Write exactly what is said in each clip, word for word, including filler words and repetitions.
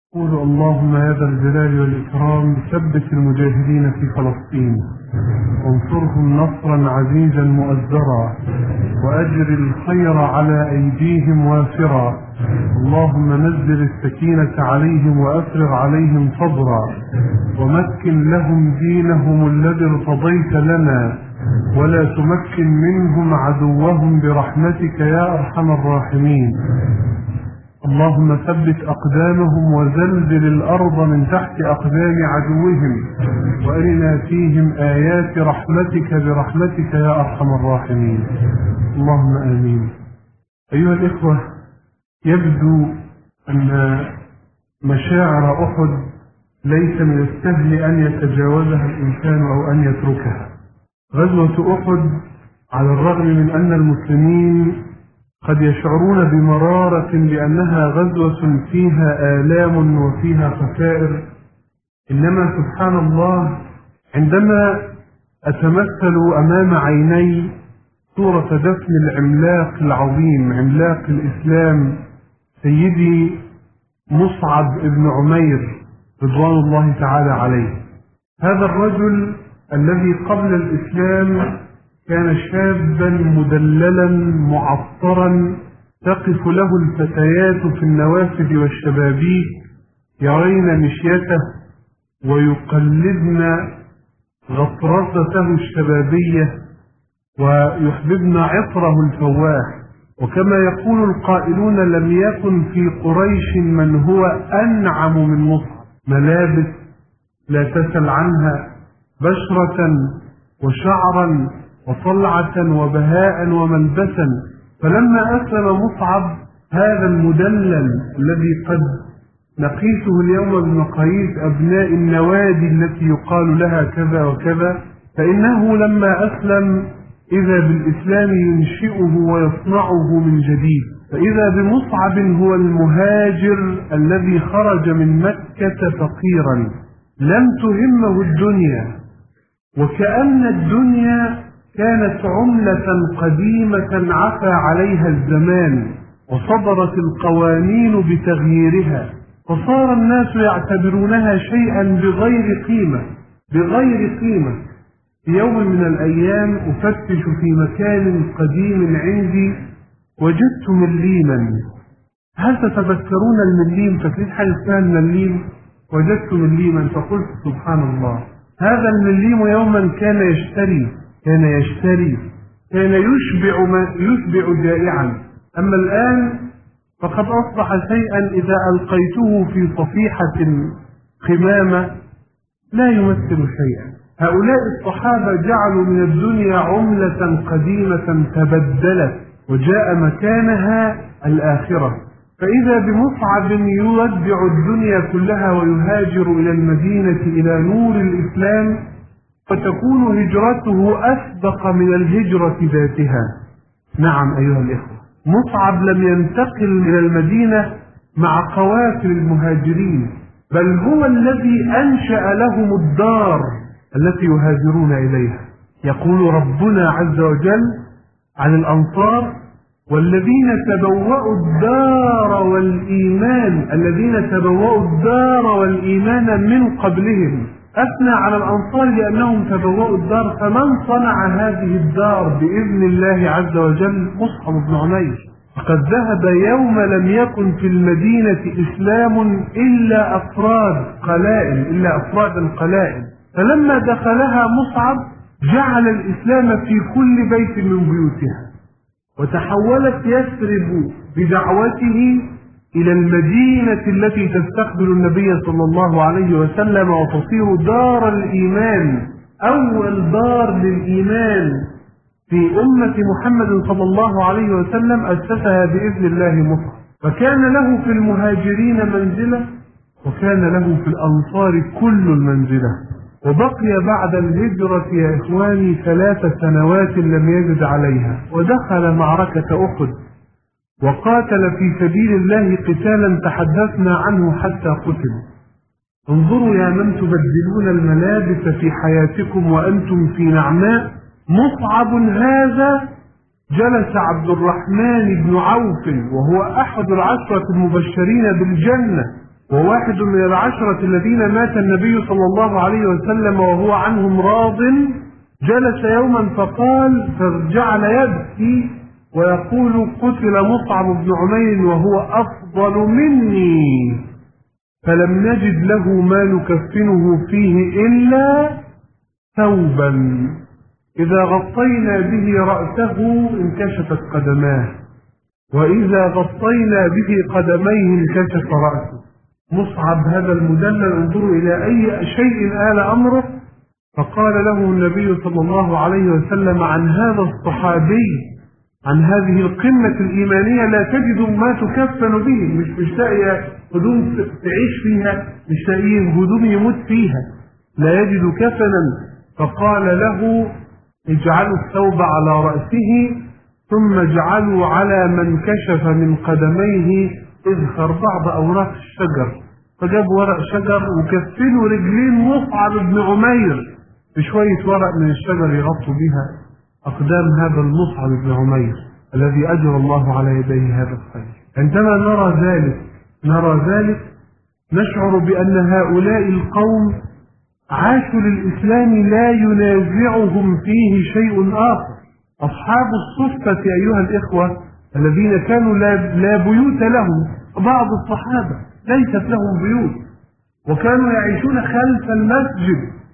قولوا اللهم يا ذا الجلال والإكرام ثبت المجاهدين في فلسطين وانصرهم نصرا عزيزا مؤزرا وأجر الخير على أيديهم وافرا. اللهم نزل السكينة عليهم وأفرغ عليهم صبرا ومكن لهم دينهم الذي ارتضيت لنا ولا تمكن منهم عدوهم برحمتك يا أرحم الراحمين. اللهم ثبت أقدامهم وزلزل الأرض من تحت أقدام عدوهم وأرنا فيهم آيات رحمتك برحمتك يا أرحم الراحمين. اللهم آمين. أيها الإخوة، يبدو أن مشاعر أحد ليس من السهل أن يتجاوزها الإنسان أو أن يتركها. غزوة أحد على الرغم من أن المسلمين قد يشعرون بمرارة لأنها غزوة فيها آلام وفيها خسائر، إنما سبحان الله عندما أتمثل أمام عيني صورة دفن العملاق العظيم عملاق الإسلام سيدي مصعب بن عمير رضوان الله تعالى عليه، هذا الرجل الذي قبل الإسلام كان شابا مدللا معطرا تقف له الفتيات في النوافذ والشبابيك يرين مشيته ويقلدن غطرسته الشبابية ويحببن عطره الفواح. وكما يقول القائلون لم يكن في قريش من هو أنعم من مصعب، ملابس لا تسل عنها، بشرة وشعرا وطلعة وبهاء وملبسا. فلما أسلم مصعب هذا المدلل الذي قد نقيسه اليوم بمقاييس أبناء النوادي التي يقال لها كذا وكذا، فإنه لما أسلم إذا بالإسلام ينشئه ويصنعه من جديد. فإذا بمصعب هو المهاجر الذي خرج من مكة فقيرا لم تهمه الدنيا، وكأن الدنيا كانت عملة قديمة عفى عليها الزمان وصدرت القوانين بتغييرها، فصار الناس يعتبرونها شيئا بغير قيمة بغير قيمة. في يوم من الأيام أفتش في مكان قديم عندي وجدت مليما. هل تتذكرون المليم؟ فاكرين حاجة اسمها المليم؟ وجدت مليما فقلت سبحان الله، هذا المليم يوما كان يشتري كان يشتري كان يشبع ما يشبع جائعا، أما الآن فقد أصبح شيئا إذا ألقيته في صفيحة قمامة لا يمثل شيئا. هؤلاء الصحابة جعلوا من الدنيا عملة قديمة تبدلت وجاء مكانها الآخرة. فإذا بمصعب يودع الدنيا كلها ويهاجر إلى المدينة إلى نور الإسلام، فتكون هجرته أسبق من الهجرة ذاتها. نعم أيها الإخوة، مصعب لم ينتقل إلى المدينة مع قوافل المهاجرين، بل هو الذي أنشأ لهم الدار التي يهاجرون إليها. يقول ربنا عز وجل عن الأنصار: والذين تبوأوا الدار والإيمان الذين تبوأوا الدار والإيمان من قبلهم. أثنى على الأنصار لأنهم تبوأوا الدار، فمن صنع هذه الدار بإذن الله عز وجل مصعب بن عمير. فقد ذهب يوم لم يكن في المدينة إسلام إلا أفراد قلائل إلا أفراد قلائل، فلما دخلها مصعب جعل الإسلام في كل بيت من بيوتها، وتحولت يثرب بدعوته إلى المدينة التي تستقبل النبي صلى الله عليه وسلم وتصير دار الإيمان، أول دار للإيمان في أمة محمد صلى الله عليه وسلم أسسها بإذن الله مصعب. فكان له في المهاجرين منزلة، وكان له في الأنصار كل المنزلة. وبقي بعد الهجرة يا إخواني ثلاث سنوات لم يجد عليها، ودخل معركة أحد وقاتل في سبيل الله قتالا تحدثنا عنه حتى قتل. انظروا يا من تبدلون الملابس في حياتكم وأنتم في نعماء، مصعب هذا جلس عبد الرحمن بن عوف وهو أحد العشرة المبشرين بالجنة وواحد من العشرة الذين مات النبي صلى الله عليه وسلم وهو عنهم راض جلس يوما فقال، فجعل يبكي ويقول: قتل مصعب بن عمير وهو أفضل مني، فلم نجد له ما نكفنه فيه إلا ثوبا إذا غطينا به رأسه انكشفت قدماه، وإذا غطينا به قدميه انكشف رأسه. مصعب هذا المدلل انظروا إلى أي شيء آل أمره. فقال له النبي صلى الله عليه وسلم عن هذا الصحابي، عن هذه القمة الإيمانية: لا تجد ما تكفن به، مش مش لاقي هدوم تعيش فيها، مش لاقي هدوم يموت فيها، لا يجد كفنا. فقال له: اجعلوا الثوب على رأسه ثم اجعلوا على من كشف من قدميه اذخر بعض أوراق الشجر. فجاب ورق شجر وكفلوا رجلين مصعب بن عمير بشوية ورق من الشجر يغطوا بها أقدام هذا المصعب بن عمير الذي أجرى الله على يديه هذا الخير. عندما نرى ذلك نرى ذلك نشعر بأن هؤلاء القوم عاشوا للإسلام لا ينازعهم فيه شيء آخر. أصحاب الصفة أيها الإخوة الذين كانوا لا, لا بيوت لهم، بعض الصحابة ليست لهم بيوت وكانوا يعيشون خلف المسجد،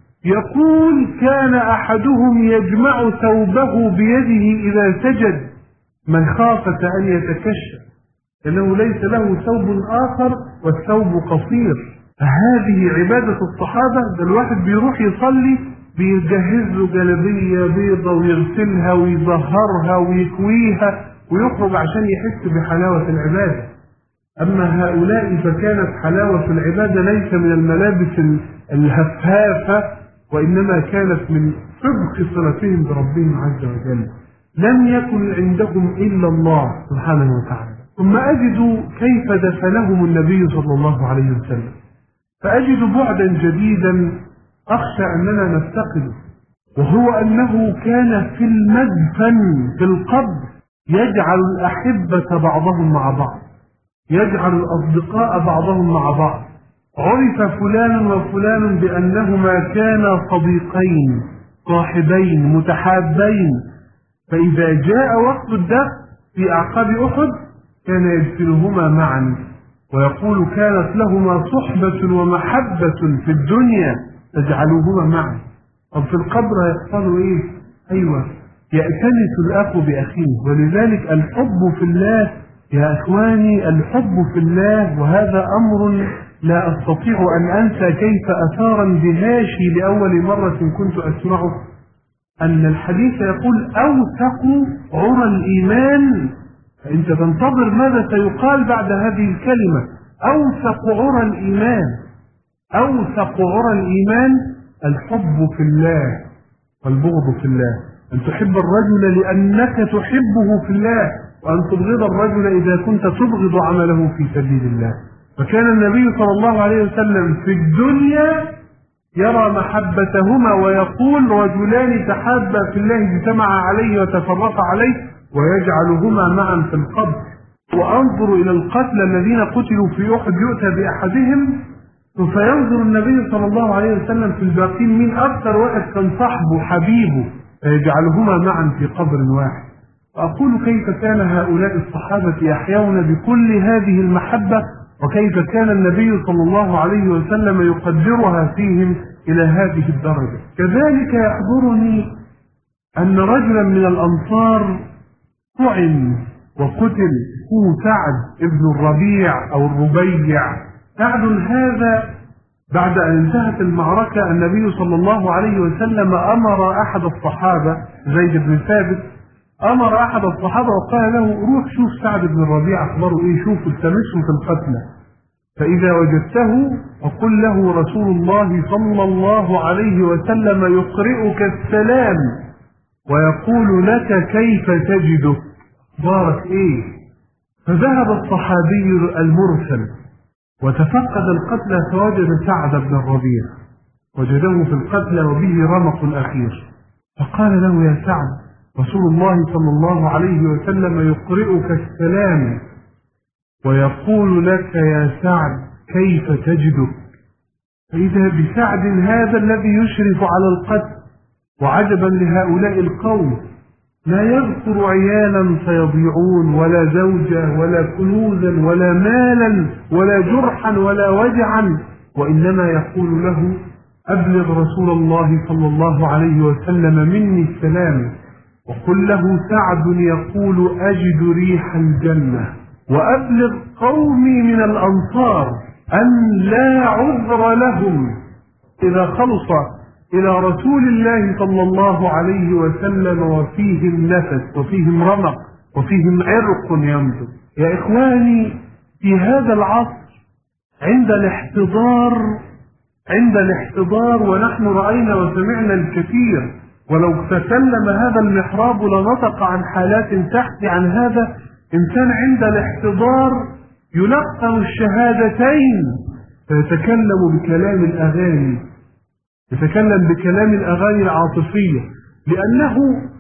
يقول: كان أحدهم يجمع ثوبه بيده إذا سجد مخافة أن يتكشف، لأنه ليس له ثوب آخر والثوب قصير. هذه عبادة الصحابة. ده الواحد بيروح يصلي بيجهز له جلبية بيضة ويغسلها ويظهرها ويكويها ويخرج عشان يحس بحلاوة العبادة. أما هؤلاء فكانت حلاوة العبادة ليس من الملابس الهفافة، وإنما كانت من صدق صلتهم بربهم عز وجل. لم يكن عندهم إلا الله سبحانه وتعالى. ثم أجد كيف دفنهم النبي صلى الله عليه وسلم، فأجد بعدا جديدا أخشى أننا نفتقده، وهو أنه كان في المدفن في القبر يجعل الأحبة بعضهم مع بعض، يجعل الأصدقاء بعضهم مع بعض. عرف فلان وفلان بأنهما كانا صديقين صاحبين متحابين، فإذا جاء وقت الدفن في أعقاب أحد كان يدفنهما معا، ويقول: كانت لهما صحبة ومحبة في الدنيا تجعلوهما معا. طب في القبر يحصلوا إيه؟ أيوة، يأتنس الأخ بأخيه. ولذلك الحب في الله يا إخواني، الحب في الله، وهذا أمر لا أستطيع أن أنسى كيف أثار اندهاشي لأول مرة كنت أسمعه، أن الحديث يقول: أوثق عرى الإيمان. فأنت تنتظر ماذا سيقال بعد هذه الكلمة. أوثق عرى الإيمان، أوثق عرى الإيمان الحب في الله والبغض في الله. أن تحب الرجل لأنك تحبه في الله، وأن تبغض الرجل إذا كنت تبغض عمله في سبيل الله. فكان النبي صلى الله عليه وسلم في الدنيا يرى محبتهما ويقول: رجلان تحابا في الله اجتمعا عليه وتفرقا عليه، ويجعلهما معا في القبر. وأنظر إلى القتلى الذين قتلوا في أحد يؤتى بأحدهم، فينظر النبي صلى الله عليه وسلم في الباقين مين أكثر واحد كان صاحبه حبيبه، فيجعلهما معا في قبر واحد. وأقول: كيف كان هؤلاء الصحابة يحيون بكل هذه المحبة، وكيف كان النبي صلى الله عليه وسلم يقدرها فيهم إلى هذه الدرجة. كذلك يحضرني أن رجلا من الأنصار طعن وقتل، هو سعد ابن الربيع أو الربيع. سعد هذا بعد أن انتهت المعركة النبي صلى الله عليه وسلم أمر أحد الصحابة زيد بن ثابت، أمر أحد الصحابة وقال له: روح شوف سعد بن الربيع أخبره إيه، شوف التمسه في القتلى، فإذا وجدته فقل له رسول الله صلى الله عليه وسلم يقرئك السلام ويقول لك كيف تجده، أخبارك إيه. فذهب الصحابي المرسل وتفقد القتلى فوجد سعد بن الربيع، وجده في القتلى وبه رمق أخير، فقال له: يا سعد، رسول الله صلى الله عليه وسلم يقرئك السلام ويقول لك يا سعد كيف تجدك؟ فإذا بسعد هذا الذي يشرف على القتل. وعجبا لهؤلاء القوم، لا يذكر عيالا سيضيعون ولا زوجة ولا كنوزا ولا مالا ولا جرحا ولا وجعا، وإنما يقول له: أبلغ رسول الله صلى الله عليه وسلم مني السلام، وقل له سعد يقول: أجد ريح الجنة، وأبلغ قومي من الأنصار أن لا عذر لهم إذا خلص إلى رسول الله صلى الله عليه وسلم وفيهم نفس وفيهم رمق وفيهم عرق ينبض. يا إخواني، في هذا العصر عند الاحتضار عند الاحتضار ونحن رأينا وسمعنا الكثير، ولو تكلم هذا المحراب لنطق عن حالات تحكي عن هذا. إنسان عند الاحتضار يلقن الشهادتين فيتكلم بكلام الأغاني، يتكلم بكلام الأغاني العاطفية، لأنه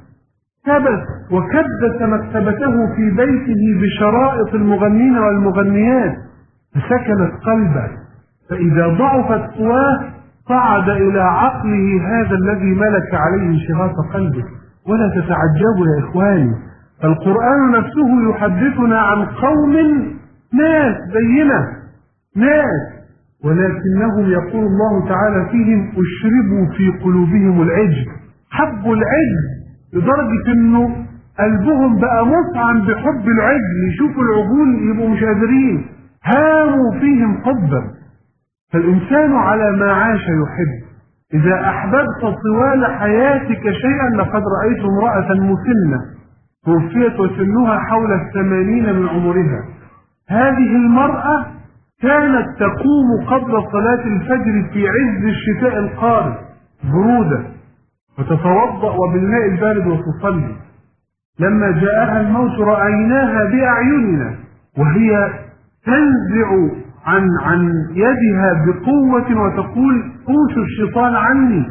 ثبت وكدس مكتبته في بيته بشرائط المغنين والمغنيات فسكنت قلبه، فإذا ضعفت قواه صعد إلى عقله هذا الذي ملك عليه شغاف قلبه. ولا تتعجبوا يا إخواني، القرآن نفسه يحدثنا عن قوم ناس زينا ناس، ولكنهم يقول الله تعالى فيهم: أشربوا في قلوبهم العجب، حبوا العجب لدرجة انه قلبهم بقى مطعم بحب العجل، يشوفوا العجول يبقوا مش قادرين، هاموا فيهم حبا. فالإنسان على ما عاش يحب. إذا أحببت طوال حياتك شيئا، لقد رأيت امرأة مسنة توفيت وسنها حول الثمانين من عمرها. هذه المرأة كانت تقوم قبل صلاة الفجر في عز الشتاء القارس برودة وتتوضأ وبالماء البارد وتصلي. لما جاءها الموت رأيناها بأعيننا وهي تنزع عن عن يدها بقوة وتقول: اوشوا الشيطان عني،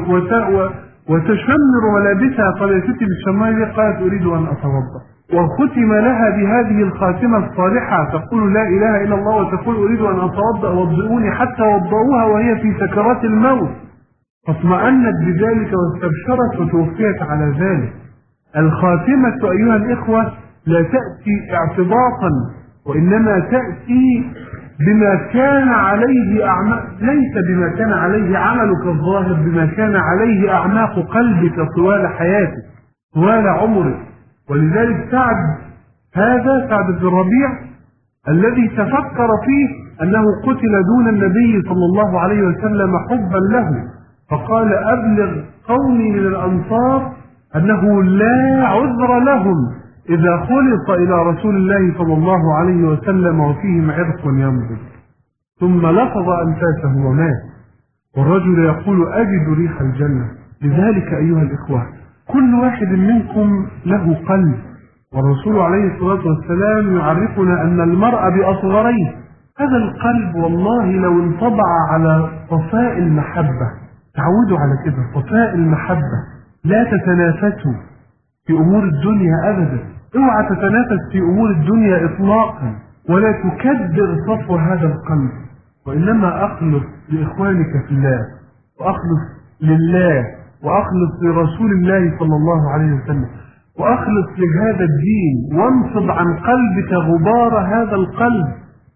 وتشمر ملابسها. طليتي بالشمال قالت: أريد أن أتوضأ. وختم لها بهذه الخاتمة الصالحة، تقول: لا إله إلا الله، وتقول: أريد أن أتوضأ وضئوني، حتى وضؤوها وهي في سكرات الموت، فاطمأنت بذلك واستبشرت وتوفيت على ذلك. الخاتمة أيها الإخوة لا تأتي اعتباطا، وإنما تأتي بما كان عليه أعماق، ليس بما كان عليه عملك الظاهر، بما كان عليه أعماق قلبك طوال حياتك طوال عمرك. ولذلك سعد هذا سعد بن الربيع الذي تفكر فيه أنه قتل دون النبي صلى الله عليه وسلم حبا له، فقال: أبلغ قومي من الأنصار أنه لا عذر لهم إذا خلص إلى رسول الله صلى الله عليه وسلم وفيهم عرق ينبض. ثم لفظ أنفاسه ومات، والرجل يقول: أجد ريح الجنة. لذلك أيها الإخوة، كل واحد منكم له قلب، والرسول عليه الصلاة والسلام يعرفنا أن المرء بأصغريه. هذا القلب والله لو انطبع على صفاء المحبة، تعودوا على كده، صفاء المحبة، لا تتنافسوا في أمور الدنيا أبدا، اوعى تتنافس في أمور الدنيا إطلاقا، ولا تكدر صفو هذا القلب، وإنما أخلص لإخوانك في الله، وأخلص لله، وأخلص لرسول الله صلى الله عليه وسلم، وأخلص لهذا الدين، وانفض عن قلبك غبار هذا القلب،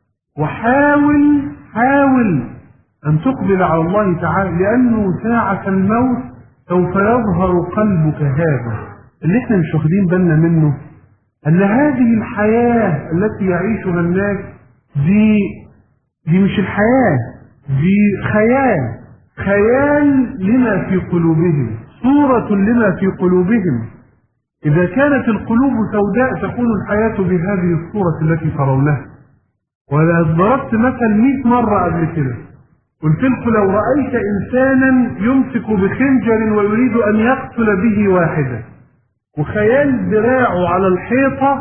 وحاول حاول أن تقبل على الله تعالى، لأنه ساعة الموت سوف يظهر قلبك هذا اللي احنا مش واخدين بالنا منه، أن هذه الحياة التي يعيشها الناس دي دي مش الحياة، دي خيال، خيال لما في قلوبهم، صورة لما في قلوبهم. إذا كانت القلوب سوداء تكون الحياة بهذه الصورة التي ترونها. ولا ضربت مثل مئة مرة قبل كده، قلت لكم: لو رأيت إنسانا يمسك بخنجر ويريد أن يقتل به واحدا، وخيال ذراعه على الحيطة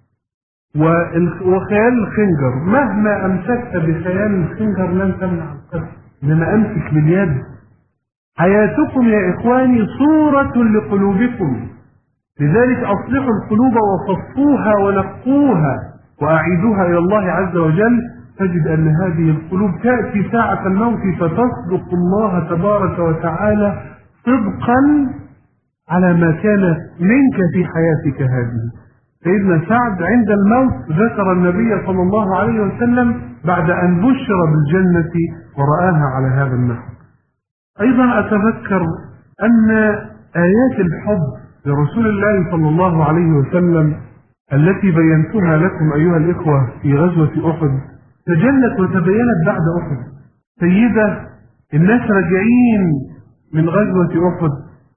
وخيال الخنجر، مهما أمسكت بخيال الخنجر لن تمنع القتل، إنما أمسك باليد. حياتكم يا إخواني صورة لقلوبكم، لذلك أصلحوا القلوب وصفوها ونقوها وأعيدوها إلى الله عز وجل، تجد أن هذه القلوب تأتي ساعة الموت فتصدق الله تبارك وتعالى صدقا على ما كان منك في حياتك هذه. سيدنا سعد عند الموت ذكر النبي صلى الله عليه وسلم بعد أن بشر بالجنة ورآها على هذا النحو. أيضا أتذكر أن آيات الحب لرسول الله صلى الله عليه وسلم التي بينتها لكم أيها الإخوة في غزوة أحد تجلت وتبينت بعد أحد. سيدة الناس راجعين من غزوة أحد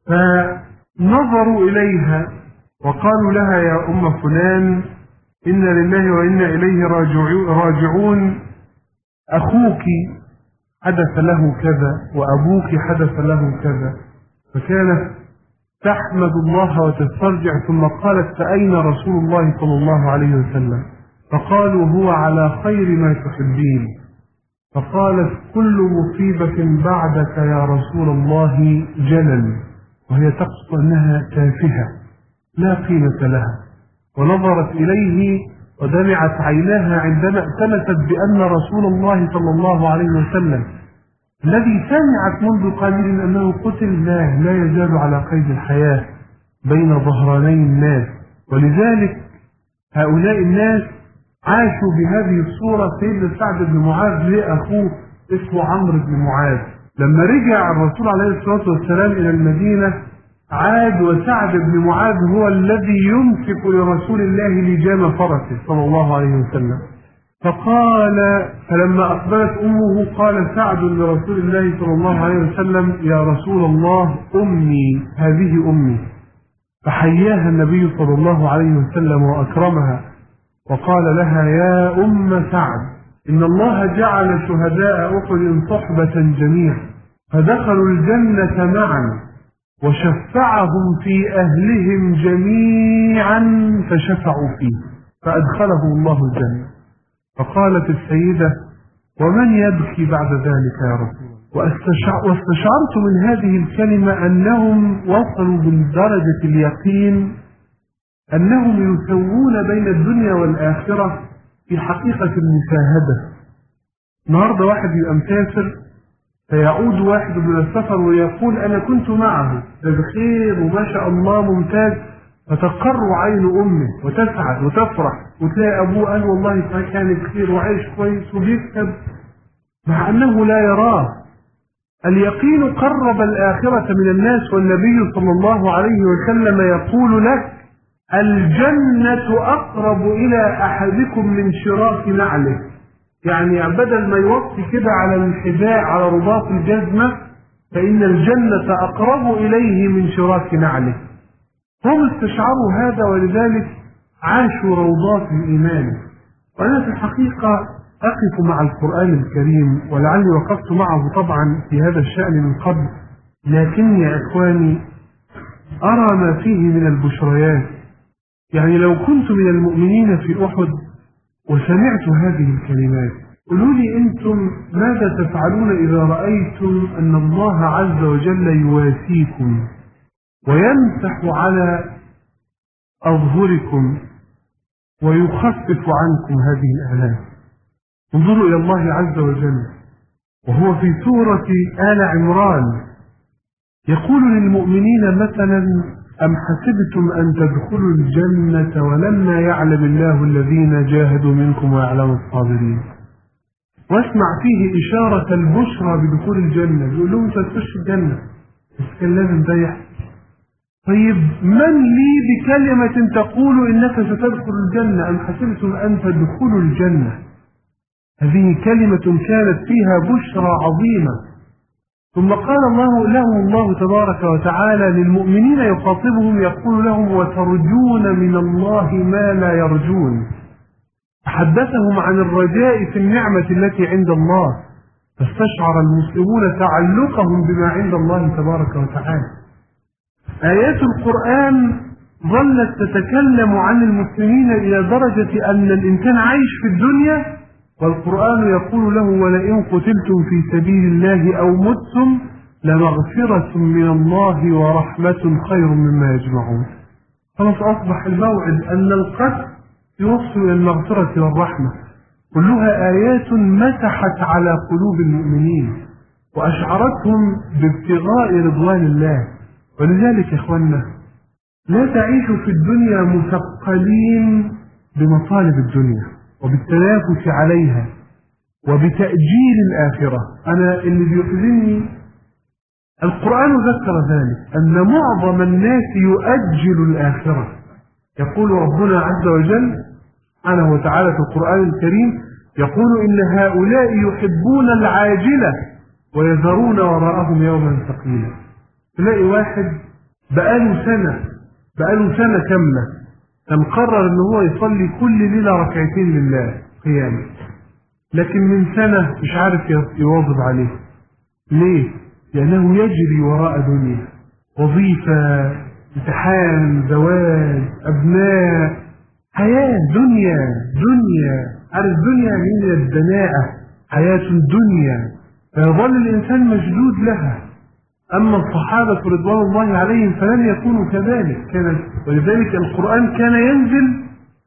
فنظروا إليها وقالوا لها يا أم فلان إنا لله وإنا إليه راجعون، أخوك حدث له كذا وأبوك حدث له كذا. فكانت تحمد الله وتسترجع ثم قالت فأين رسول الله صلى الله عليه وسلم؟ فقالوا هو على خير ما تحبين. فقالت كل مصيبة بعدك يا رسول الله جلل، وهي تقصد أنها تافهة لا قيمة لها. ونظرت إليه ودمعت عيناها عندما اعتمست بأن رسول الله صلى الله عليه وسلم الذي سمعت منذ قليل أنه قتل لا, لا يزال على قيد الحياة بين ظهراني الناس. ولذلك هؤلاء الناس عاشوا بهذه الصورة. سيدنا سعد بن معاذ ليه أخوه اسمه عمرو بن معاذ، لما رجع الرسول عليه الصلاة والسلام إلى المدينة عاد وسعد بن معاذ هو الذي يمسك لرسول الله لجام فرسه صلى الله عليه وسلم. فقال فلما أقبلت أمه قال سعد لرسول الله صلى الله عليه وسلم يا رسول الله أمي هذه أمي. فحياها النبي صلى الله عليه وسلم وأكرمها وقال لها يا أم سعد إن الله جعل شهداء أحد صحبة جميعا فدخلوا الجنة معا وشفعهم في أهلهم جميعا فشفعوا فيه فأدخله الله الجنة. فقالت السيدة ومن يبكي بعد ذلك يا رسول الله؟ واستشعرت من هذه الكلمة أنهم وصلوا من درجة اليقين أنهم يسوون بين الدنيا والآخرة في حقيقة المشاهدة. النهارده واحد يبقى مسافر فيعود واحد من السفر ويقول أنا كنت معه ده بخير وما شاء الله ممتاز، فتقر عين أمه وتسعد وتفرح وتلاقي أبوه قال والله كان بخير وعيش كويس وبيكتب مع أنه لا يراه. اليقين قرب الآخرة من الناس، والنبي صلى الله عليه وسلم يقول لك الجنة أقرب إلى أحدكم من شراك نعله. يعني بدل ما يوطي كده على الحذاء على رباط الجزمة فإن الجنة أقرب إليه من شراك نعله. هم استشعروا هذا ولذلك عاشوا روضات الإيمان. وأنا في الحقيقة أقف مع القرآن الكريم ولعلي وقفت معه طبعا في هذا الشأن من قبل، لكن يا إخواني أرى ما فيه من البشريات. يعني لو كنت من المؤمنين في أحد وسمعت هذه الكلمات قولوا لي أنتم ماذا تفعلون إذا رأيتم أن الله عز وجل يواسيكم ويمسح على أظهركم ويخفف عنكم هذه الآلام؟ انظروا إلى الله عز وجل وهو في سورة آل عمران يقول للمؤمنين مثلا أم حسبتم أن تدخلوا الجنة ولما يعلم الله الذين جاهدوا منكم ويعلم الصابرين. واسمع فيه إشارة البشرى بدخول الجنة، يقول لهم تخش الجنة بس كان لازم ده يحصل. طيب من لي بكلمة تقول إنك ستدخل الجنة؟ أم حسبتم أن تدخلوا الجنة. هذه كلمة كانت فيها بشرى عظيمة. ثم قال الله لهم الله تبارك وتعالى للمؤمنين يخاطبهم يقول لهم وترجون من الله ما لا يرجون. حدثهم عن الرجاء في النعمة التي عند الله، فاستشعر المسلمون تعلقهم بما عند الله تبارك وتعالى. آيات القرآن ظلت تتكلم عن المسلمين إلى درجة أن الإنسان عايش في الدنيا والقرآن يقول له ولئن قتلتم في سبيل الله أو متم لمغفرة من الله ورحمة خير مما يجمعون. خلاص أصبح الموعد أن القتل يوصل إلى المغفرة والرحمة. كلها آيات مسحت على قلوب المؤمنين وأشعرتهم بابتغاء رضوان الله. ولذلك يا إخواننا لا تعيشوا في الدنيا مثقلين بمطالب الدنيا وبالتنافس عليها وبتأجيل الآخرة. أنا اللي بيحزنني القرآن ذكر ذلك، أن معظم الناس يؤجل الآخرة. يقول ربنا عز وجل سبحانه وتعالى في القرآن الكريم، يقول إن هؤلاء يحبون العاجلة ويذرون وراءهم يوما ثقيلا. تلاقي واحد بقاله سنة بقاله سنة كاملة كان قرر ان هو يصلي كل ليلة ركعتين لله قيام، لكن من سنة مش عارف يواظب عليه. ليه؟ لأنه يجري وراء دنيا، وظيفة، امتحان، زواج، أبناء، حياة، دنيا دنيا عارف دنيا من الدناءة، حياة الدنيا، فيظل الإنسان مشدود لها. أما الصحابة رضوان الله عليهم فلم يكونوا كذلك، كان ولذلك القرآن كان ينزل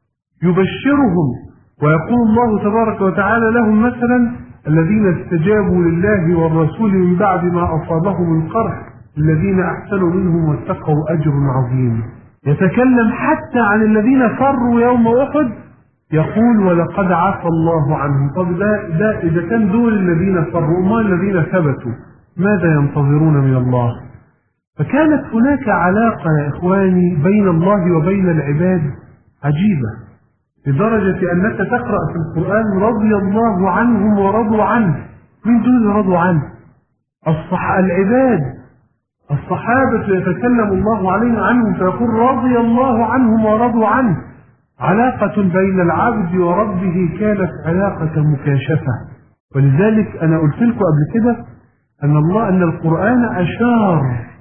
يبشرهم، ويقول الله تبارك وتعالى لهم مثلا الذين استجابوا لله والرسول من بعد ما أصابهم القرح الذين أحسنوا منهم واتقوا أجر عظيم. يتكلم حتى عن الذين فروا يوم أحد، يقول ولقد عفى الله عنهم. طب ده, ده إذا كان دول الذين فروا، ما الذين ثبتوا ماذا ينتظرون من الله؟ فكانت هناك علاقة يا إخواني بين الله وبين العباد عجيبة، لدرجة أنك تقرأ في القرآن رضي الله عنهم ورضوا عنه. من دول رضوا عنه؟ الصح... العباد الصحابة يتكلم الله عليهم عنهم فيقول رضي الله عنهم ورضوا عنه. علاقة بين العبد وربه كانت علاقة مكاشفة. ولذلك أنا قلت لكم قبل كده أن الله أن القرآن أشار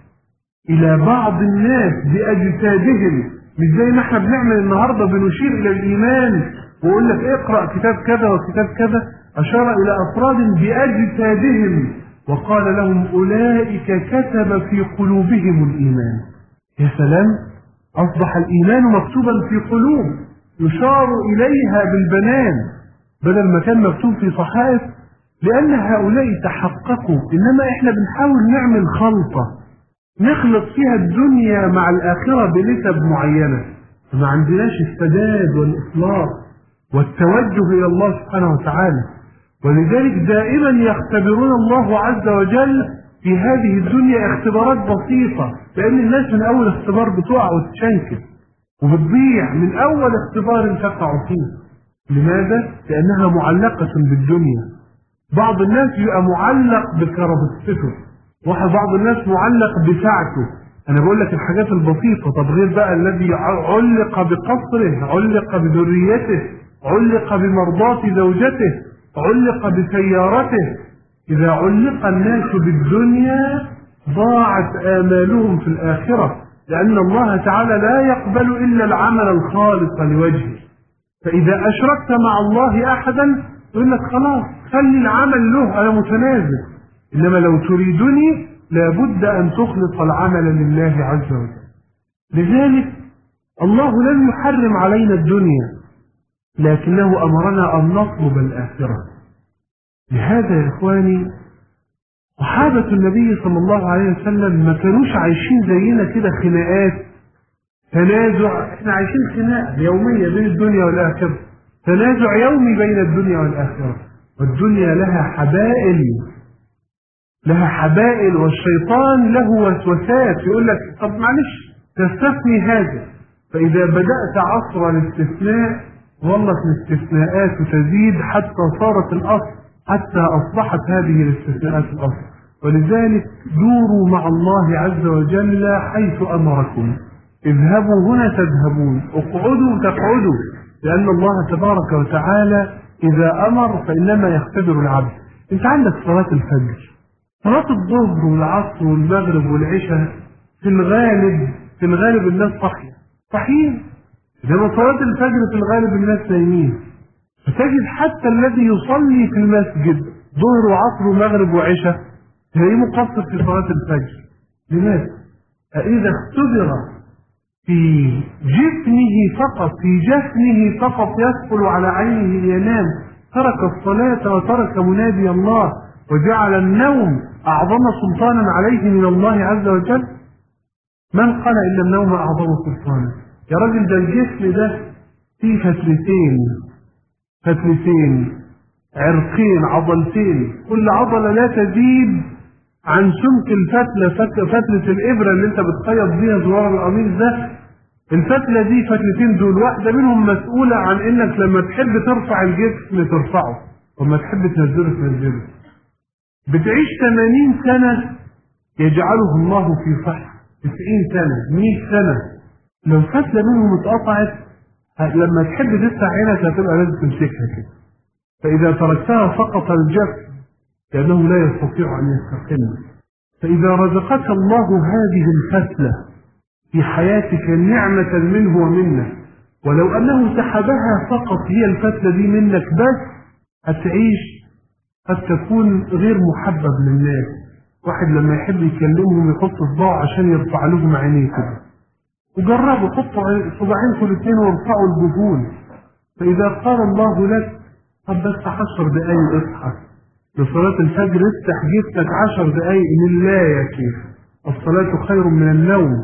إلى بعض الناس بأجسادهم، مش زي ما احنا بنعمل النهارده بنشير إلى الإيمان ويقول لك اقرأ كتاب كذا وكتاب كذا. أشار إلى أفراد بأجسادهم وقال لهم أولئك كتب في قلوبهم الإيمان. يا سلام، أصبح الإيمان مكتوبا في قلوب يشار إليها بالبنان بدل ما كان مكتوب في صحائف، لأن هؤلاء تحققوا. إنما إحنا بنحاول نعمل خلطة نخلط فيها الدنيا مع الآخرة بنسب معينة، ما عندناش السداد والإخلاص والتوجه إلى الله سبحانه وتعالى. ولذلك دائما يختبرون الله عز وجل في هذه الدنيا اختبارات بسيطة، لأن الناس من أول اختبار بتقع وتشنكل وبتضيع من أول اختبار تقع فيه. لماذا؟ لأنها معلقة بالدنيا. بعض الناس يبقى معلق بكرافته، واحد بعض الناس معلق بساعته. أنا بقول لك الحاجات البسيطة. طب غير بقى الذي علق بقصره، علق بذريته، علق بمرضاة زوجته، علق بسيارته. إذا علق الناس بالدنيا ضاعت آمالهم في الآخرة، لأن الله تعالى لا يقبل إلا العمل الخالص لوجهه. فإذا أشركت مع الله أحدا يقول لك خلاص خلي العمل له، أنا متنازل. إنما لو تريدني لابد أن تخلص العمل لله عز وجل. لذلك الله لم يحرم علينا الدنيا، لكنه أمرنا أن نطلب الآخرة. لهذا يا إخواني صحابة النبي صلى الله عليه وسلم ما كانوش عايشين زينا كده خناقات تنازع. احنا عايشين خناقة يومية بين الدنيا والآخرة، تنازع يومي بين الدنيا والآخرة. والدنيا لها حبائل لها حبائل والشيطان له وسوسات، يقول لك طب معلش تستثني هذا. فإذا بدأت عصر الاستثناء ظلت الاستثناءات تزيد حتى صارت الأصل، حتى أصبحت هذه الاستثناءات الأصل. ولذلك دوروا مع الله عز وجل حيث أمركم، اذهبوا هنا تذهبون، اقعدوا تقعدوا، لأن الله تبارك وتعالى إذا أمر فإنما يختبر العبد. أنت عندك صلاة الفجر، صلاة الظهر والعصر والمغرب والعشاء في الغالب في الغالب الناس صحية صحيين، إنما صلاة الفجر في الغالب الناس نايمين. فتجد حتى الذي يصلي في المسجد ظهر وعصر ومغرب وعشاء تلاقيه مقصر في صلاة الفجر. لماذا؟ إذا اختبر في جفنه فقط في جفنه فقط يثقل على عينه ينام، ترك الصلاة وترك منادي الله وجعل النوم أعظم سلطانا عليه من الله عز وجل. من قال إن النوم أعظم سلطانا؟ يا راجل ده الجسم ده فيه فتلتين فتلتين عرقين عضلتين، كل عضلة لا تزيد عن سمك الفتلة، فتلة الإبرة اللي أنت بتخيط بيها زرار القميص ده. الفتلة دي فتلتين دول واحدة منهم مسؤولة عن إنك لما تحب ترفع الجسم ترفعه وما تحب تنزله تنزله. بتعيش ثمانين سنة يجعله الله في صحة، تسعين سنة، مئة سنة. لو فتلة منهم اتقطعت لما تحب تفتح عينك هتبقى لازم تمسكها كده، فإذا تركتها سقط الجسد لأنه لا يستطيع أن يستقل. فإذا رزقك الله هذه الفتلة في حياتك نعمة منه ومنك، ولو أنه سحبها فقط هي الفتلة دي منك بس، هتعيش قد تكون غير محبب للناس. واحد لما يحب يكلمهم يحط صباعه عشان يرفع لهم عينيه كده، وجربوا حطوا صباعين كل اثنين وارفعوا الجفون. فإذا قال الله لك طب بس عشر دقايق اصحى لصلاة الفجر، افتح جبتك عشر دقايق لله يا كيف، الصلاة خير من النوم،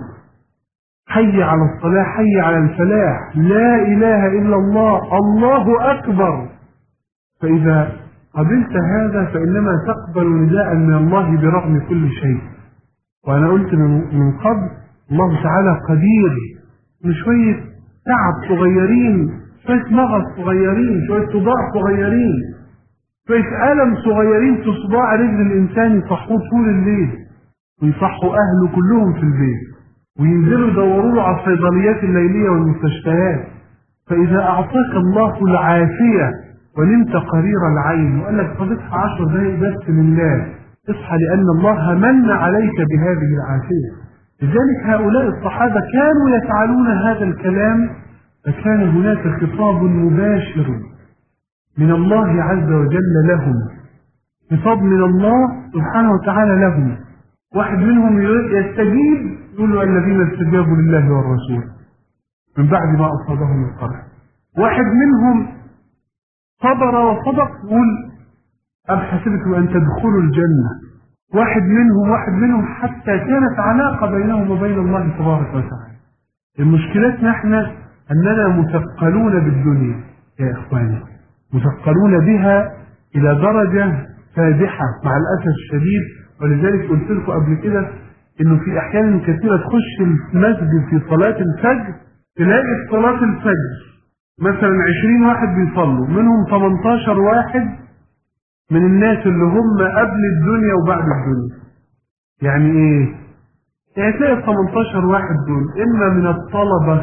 حي على الصلاة حي على الفلاح، لا إله إلا الله، الله أكبر. فإذا قبلت هذا فإنما تقبل نداء من الله برغم كل شيء. وأنا قلت من قبل الله تعالى قدير، من شوية تعب صغيرين، شوية مغص صغيرين، شوية صداع صغيرين، شوية ألم صغيرين في صباع رجل الإنسان يصحوه طول الليل ويصحوا أهله كلهم في البيت وينزلوا يدوروا له على الصيدليات الليلية والمستشفيات. فإذا أعطاك الله العافية ونمت قرير العين وقال لك طب اصحى عشر دقايق بس لله، اصحى لأن الله من عليك بهذه العافية. لذلك هؤلاء الصحابة كانوا يفعلون هذا الكلام، فكان هناك خطاب مباشر من الله عز وجل لهم، خطاب من الله سبحانه وتعالى لهم. واحد منهم يستجيب يقول له الذين استجابوا لله والرسول من بعد ما أصابهم القرح. واحد منهم صبر وصدق يقول أم حسبتم أن تدخلوا الجنة. واحد منهم واحد منهم حتى كانت علاقة بينهم وبين الله تبارك وتعالى. المشكلتنا احنا أننا مثقلون بالدنيا يا إخواني، مثقلون بها إلى درجة فادحة مع الأسف الشديد. ولذلك قلت لكم قبل كده إنه في أحيان كثيرة تخش المسجد في صلاة الفجر تلاقي في صلاة الفجر مثلا عشرين واحد بيصلوا، منهم ثمانية عشر واحد من الناس اللي هم قبل الدنيا وبعد الدنيا. يعني ايه؟ يعني تلاقي ال ثمانية عشر واحد دول اما من الطلبة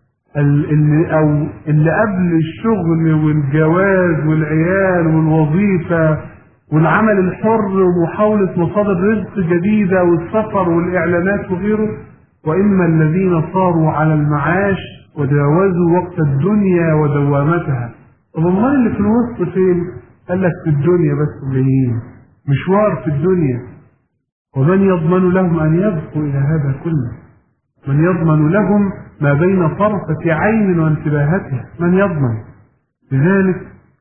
اللي او اللي قبل الشغل والجواز والعيال والوظيفة والعمل الحر ومحاولة مصادر رزق جديدة والسفر والإعلانات وغيره، وإما الذين صاروا على المعاش وتجاوزوا وقت الدنيا ودوامتها. طب امال اللي في الوسط فين؟ قال لك في الدنيا بس جايين مشوار في الدنيا. ومن يضمن لهم أن يبقوا إلى هذا كله؟ من يضمن لهم ما بين طرفة عين وانتباهتها؟ من يضمن؟ لذلك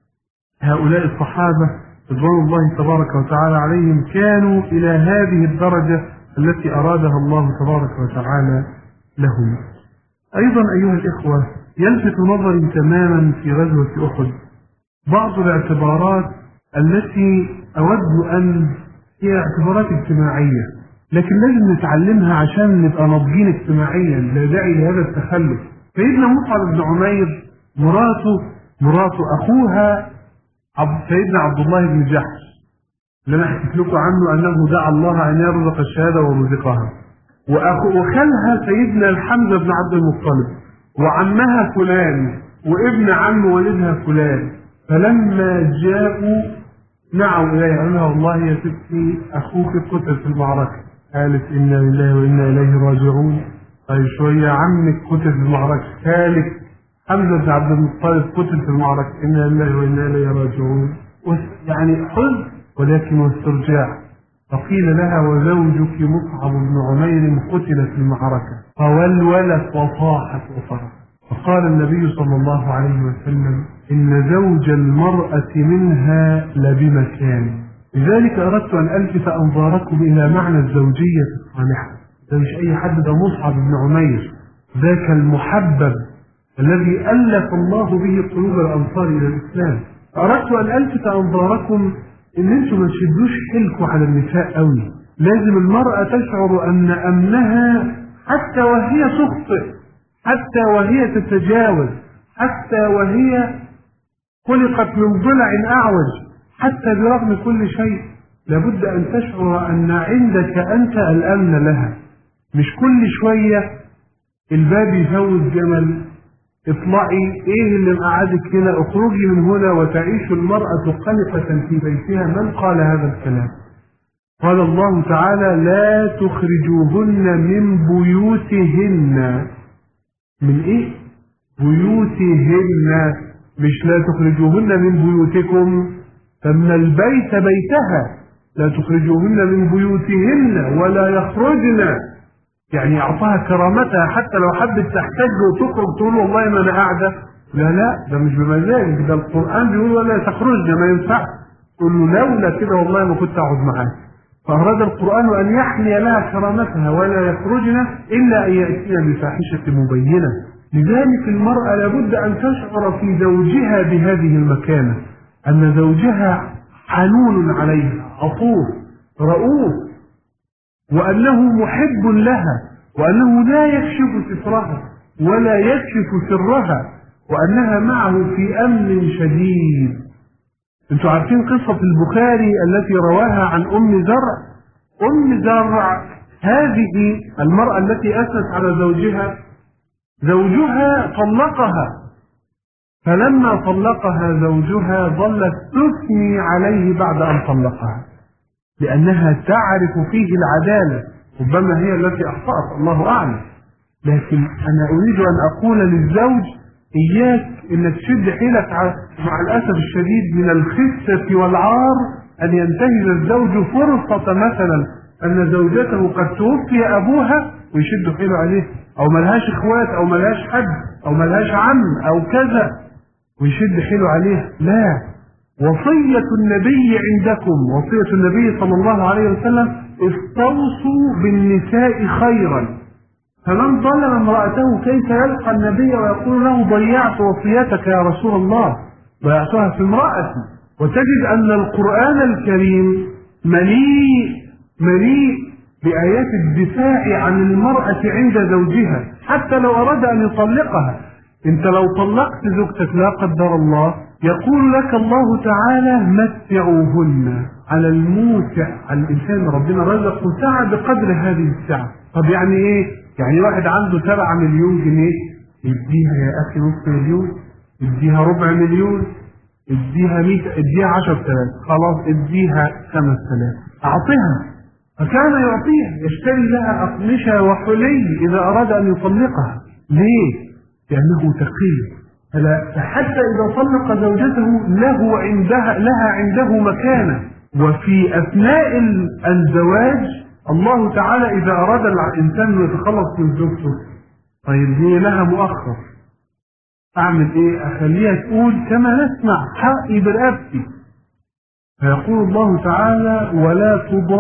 هؤلاء الصحابة رضوان الله تبارك وتعالى عليهم كانوا إلى هذه الدرجة التي أرادها الله تبارك وتعالى لهم. أيضا أيها الإخوة يلفت نظري تماما في غزوة أحد بعض الاعتبارات التي أود أن هي اعتبارات اجتماعية، لكن لازم نتعلمها عشان نبقى ناضجين اجتماعيا، لا داعي لهذا التخلف. سيدنا مصعب بن عمير مراته مراته أخوها عبد سيدنا عبد الله بن جحش اللي أنا حكيت لكم عنه أنه دعا الله أن يرزق الشهادة ورزقها، وأخو وخالها سيدنا الحمزة بن عبد المطلب، وعمها فلان، وابن عم والدها فلان. فلما جاءوا نعوا إليه قالوا لها والله يا ستي أخوك قتل في المعركة. قالت إنا لله وإنا إليه راجعون. طيب شوية عمك قتل في المعركة. ثالث حمزة بن عبد المطلب قتل في المعركة. إنا لله وإنا إليه راجعون. يعني حزن ولكن واسترجاع. فقيل لها وزوجك مصعب بن عمير قتل في المعركة، فولولت وصاحت وصرخت. فقال النبي صلى الله عليه وسلم إن زوج المرأة منها لبمكان. لذلك أردت أن ألفت أنظاركم إلى معنى الزوجية الصالحة. ده مش أي حد، ده مصعب بن عمير، ذاك المحبب الذي ألف الله به قلوب الأنصار إلى الإسلام. أردت أن ألفت أنظاركم إن أنتم ما تشدوش حيلكم على النساء قوي. لازم المرأة تشعر أن أمنها حتى وهي تخطئ، حتى وهي تتجاوز، حتى وهي خلقت من ضلع أعوج، حتى برغم كل شيء لابد أن تشعر أن عندك أنت الأمن لها. مش كل شوية الباب يفوز جمل، اطلعي، ايه اللي مقعدك هنا، اخرجي من هنا، وتعيش المرأة قلقة في بيتها. من قال هذا الكلام؟ قال الله تعالى: لا تخرجوهن من بيوتهن. من ايه؟ بيوتهن، مش لا تخرجوهن من بيوتكم، فمن البيت بيتها. لا تخرجوهن من بيوتهن ولا يخرجن، يعني اعطاها كرامتها. حتى لو حبت تحتج وتخرج تقول والله ما انا قاعده، لا لا، ده مش بمزاجك، ده القران بيقول ولا تخرجن، ما ينفعش. تقول له لولا كده والله ما كنت اقعد معاك. فاراد القران ان يحمي لها كرامتها، ولا يخرجن الا ان ياتين بفاحشه مبينه. لذلك المراه لابد ان تشعر في زوجها بهذه المكانه، ان زوجها حنون عليها، عطوف، رؤوف، وأنه محب لها، وأنه لا يكشف سترها ولا يكشف سرها، وأنها معه في أمن شديد. أنتم عارفين قصة البخاري التي رواها عن أم زرع؟ أم زرع هذه المرأة التي أثنت على زوجها، زوجها طلقها، فلما طلقها زوجها ظلت تثني عليه بعد أن طلقها، لأنها تعرف فيه العدالة. ربما هي التي أخطأت، الله أعلم. لكن أنا أريد أن أقول للزوج: إياك أنك تشد حيلك، مع الأسف الشديد من الخسة والعار أن ينتهز الزوج فرصة، مثلا أن زوجته قد توفي أبوها ويشد حيله عليه، أو ملهاش إخوات، أو ملهاش حد، أو ملهاش عم، أو كذا، ويشد حيله عليه. لا، وصية النبي عندكم، وصية النبي صلى الله عليه وسلم: استوصوا بالنساء خيرا. فمن ظلم امرأته كيف يلقى النبي ويقول له: ضيعت وصيتك يا رسول الله، ضيعتها في امرأتي. وتجد أن القرآن الكريم مليء مليء بآيات الدفاع عن المرأة عند زوجها، حتى لو أراد أن يطلقها. انت لو طلقت زوجتك لا قدر الله، يقول لك الله تعالى: متعوهن. على الموسع، على الانسان ربنا رزقه سعة بقدر هذه السعة. طب يعني ايه؟ يعني واحد عنده سبعة مليون جنيه، يديها يا اخي نص مليون، يديها ربع مليون، يديها مئة، يديها عشر تلاف، خلاص اديها خمس تلاف، اعطيها. فكان يعطيها، يشتري لها اقمشة وحلي اذا اراد ان يطلقها. ليه؟ لأنه تقي. فحتى إذا طلق زوجته له عندها لها عنده مكانة. وفي أثناء الزواج الله تعالى إذا أراد الإنسان أن يتخلص من زوجته، طيب هي لها مؤخر، أعمل إيه؟ أخليها تقول كما نسمع: حقي برقبتي. فيقول الله تعالى: ولا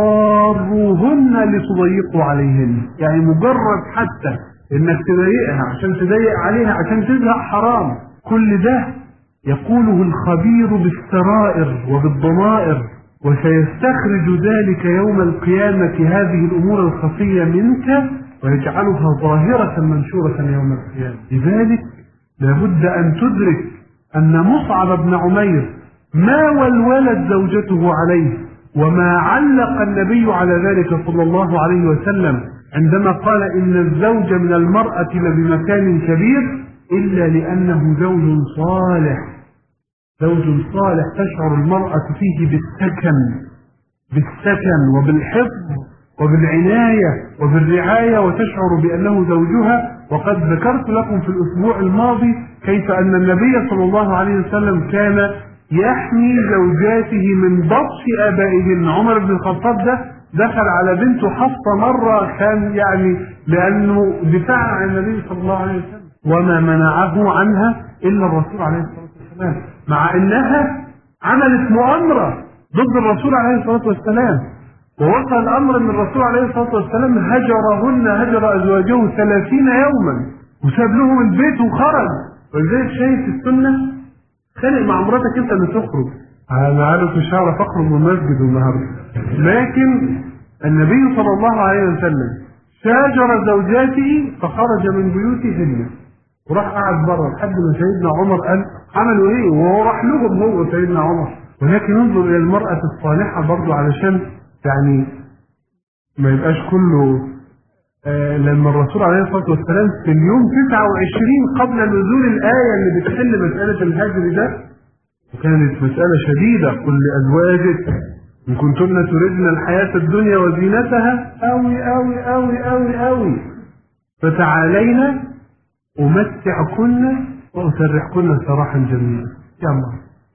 تضاروهن لتضيقوا عليهن. يعني مجرد حتى انك تضايقها عشان تضايق عليها عشان تزهق حرام. كل ده يقوله الخبير بالسرائر وبالضمائر، وسيستخرج ذلك يوم القيامة هذه الأمور الخفية منك ويجعلها ظاهرة منشورة يوم القيامة. لذلك لابد أن تدرك أن مصعب بن عمير ما ولولت زوجته عليه، وما علق النبي على ذلك صلى الله عليه وسلم عندما قال: إن الزوج من المرأة لبمكان كبير، إلا لأنه زوج صالح. زوج صالح تشعر المرأة فيه بالسكن، بالسكن وبالحفظ وبالعناية وبالرعاية، وتشعر بأنه زوجها. وقد ذكرت لكم في الأسبوع الماضي كيف أن النبي صلى الله عليه وسلم كان يحمي زوجاته من بطش آبائهن. عمر بن الخطاب ده دخل على بنته حفصة مرة، كان يعني لأنه دفاع عن النبي صلى الله عليه وسلم، وما منعه عنها إلا الرسول عليه الصلاة والسلام. والسلام، مع انها عملت مؤامرة ضد الرسول عليه الصلاة والسلام، ووصل الامر ان الرسول عليه الصلاة والسلام هجرهن، هجر ازواجه ثلاثين يوما وساب لهم البيت وخرج. ولذلك شايف السنة خانق مع مراتك انت اللي تخرج. انا عارف مش هعرف اخرج من المسجد النهارده، لكن النبي صلى الله عليه وسلم شاجر زوجاته فخرج من بيوتهن وراح قعد بره لحد ما سيدنا عمر قال عملوا ايه، وهو راح لهم هو سيدنا عمر. ولكن انظر الى المرأة الصالحة برضو علشان يعني ما يبقاش كله آه لما الرسول عليه الصلاة والسلام في اليوم تسعة وعشرين قبل نزول الآية اللي بتحل مسألة الهجر ده، وكانت مسألة شديدة، قل لأزواجك إن كنتن تردن الحياة الدنيا وزينتها أوي أوي أوي أوي أوي فتعالينا أمتعكن وأسرحكن سراحا جميلا. يا الله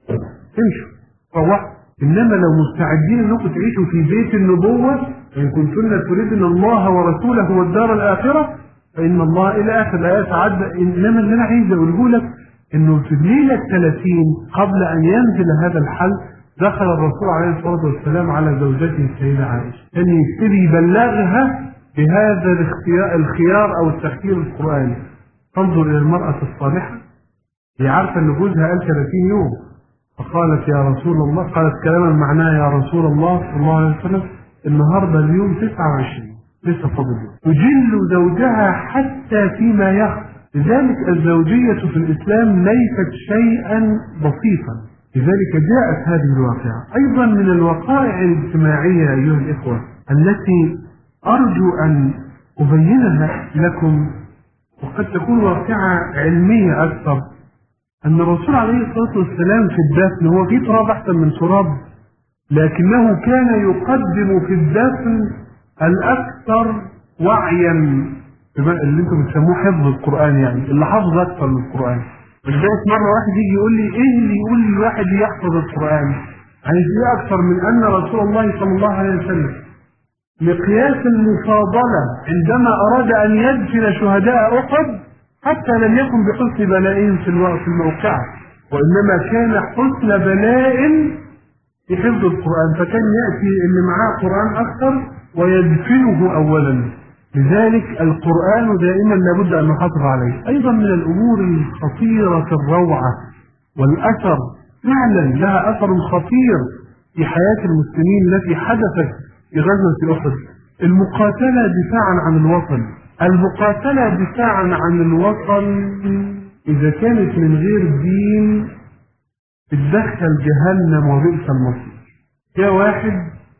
تمشوا روح. إنما لو مستعدين أنكم تعيشوا في بيت النبوة إن كنتن تردن الله ورسوله والدار الآخرة فإن الله إلى آخر الآيات عد. إنما اللي أنا عايز أقوله لك إنه في الليلة الثلاثين قبل أن ينزل هذا الحل دخل الرسول عليه الصلاة والسلام على زوجته السيدة عائشة كان يبتدي يبلغها بهذا الاختيار الخيار أو التخيير القرآني. تنظر إلى المرأة الصالحة، هي عارفة أن جوزها قال ثلاثين يوم، فقالت يا رسول الله، قالت كلاما معناه يا رسول الله صلى الله عليه وسلم النهارده اليوم تسعة وعشرين لسه فاضل يوم. تجل زوجها حتى فيما يخفى. لذلك الزوجية في الإسلام ليست شيئا بسيطا، لذلك جاءت هذه الواقعة. أيضا من الوقائع الاجتماعية أيها الإخوة التي أرجو أن أبينها لكم وقد تكون واقعة علمية أكثر، أن الرسول عليه الصلاة والسلام في الدفن هو في تراب أحسن من تراب، لكنه كان يقدم في الدفن الأكثر وعيا اللي انتم بتسموه حفظ القرآن، يعني اللي حفظ أكثر من القرآن. لذلك مرة واحد يجي يقول لي إيه اللي يقول لي الواحد يحفظ القرآن؟ عايز إيه أكثر من أن رسول الله صلى الله عليه وسلم مقياس المفاضلة عندما أراد أن يدفن شهداء أحد حتى لم يكن بحسن بلاء في الوقت الموقعة، وإنما كان حسن بلاء في حفظ القرآن، فكان يأتي اللي معاه قرآن أكثر ويدفنه أولا. لذلك القرآن دائما لابد أن نحافظ عليه. أيضا من الأمور الخطيرة الروعة والأثر فعلا لها أثر خطير في حياة المسلمين التي حدثت في غزوة أحد المقاتلة دفاعا عن الوطن. المقاتلة دفاعا عن الوطن إذا كانت من غير دين تدخل جهنم وبئس المصير. يا واحد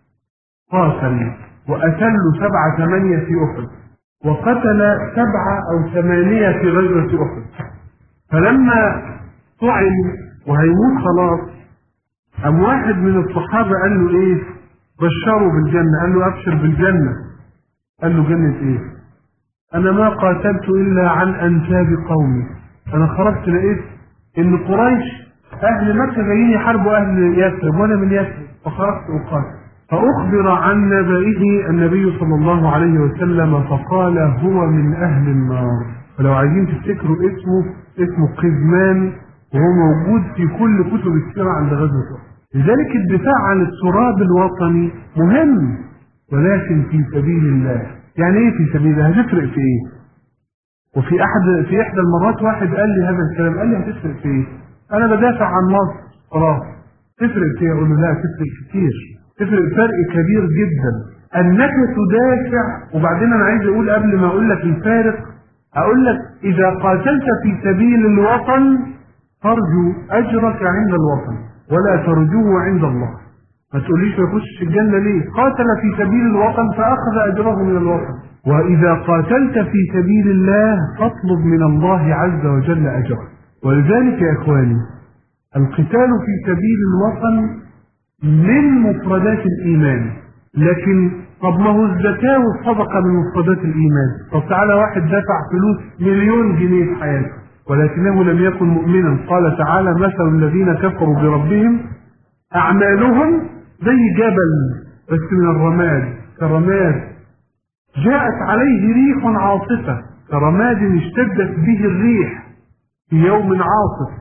قاتل وأتل سبعة ثمانية في أحد وقتل سبعة أو ثمانية في غزوة أحد، فلما طعن وهيموت خلاص أم واحد من الصحابة قال له إيه؟ بشروا بالجنة. قال له أبشر بالجنة. قال له جنة إيه؟ أنا ما قاتلت إلا عن أنساب قومي، أنا خرجت لقيت إن قريش أهل مكة جايين يحاربوا أهل يثرب وأنا من يثرب فخرجت أقاتل. فأخبر عن نبئه النبي صلى الله عليه وسلم فقال هو من أهل النار. ولو عايزين تفتكروا اسمه اسمه قزمان، وهو موجود في كل كتب السيرة عند غزوة أحد. لذلك الدفاع عن التراب الوطني مهم، ولكن في سبيل الله. يعني ايه في سبيل الله؟ هتفرق في ايه؟ وفي احد في احدى المرات واحد قال لي هذا الكلام، قال لي هتفرق في ايه؟ انا بدافع عن مصر خلاص. تفرق في ايه؟ اقول له لا تفرق كتير، تفرق فرق كبير جدا انك تدافع. وبعدين انا عايز اقول قبل ما اقول لك الفارق، اقول لك اذا قاتلت في سبيل الوطن ترجو اجرك عند الوطن ولا ترجوه عند الله. ما تقوليش ما يخش الجنة ليه؟ قاتل في سبيل الوطن فأخذ أجره من الوطن. وإذا قاتلت في سبيل الله فاطلب من الله عز وجل أجره. ولذلك يا إخواني القتال في سبيل الوطن من مفردات الإيمان، لكن طب ما هو الزكاة والصدقة من مفردات الإيمان. طب تعالى واحد دفع فلوس مليون جنيه في حياته ولكنه لم يكن مؤمنا، قال تعالى مثل الذين كفروا بربهم أعمالهم زي جبل بس من الرماد كرماد جاءت عليه ريح عاصفة، كرماد اشتدت به الريح في يوم عاصف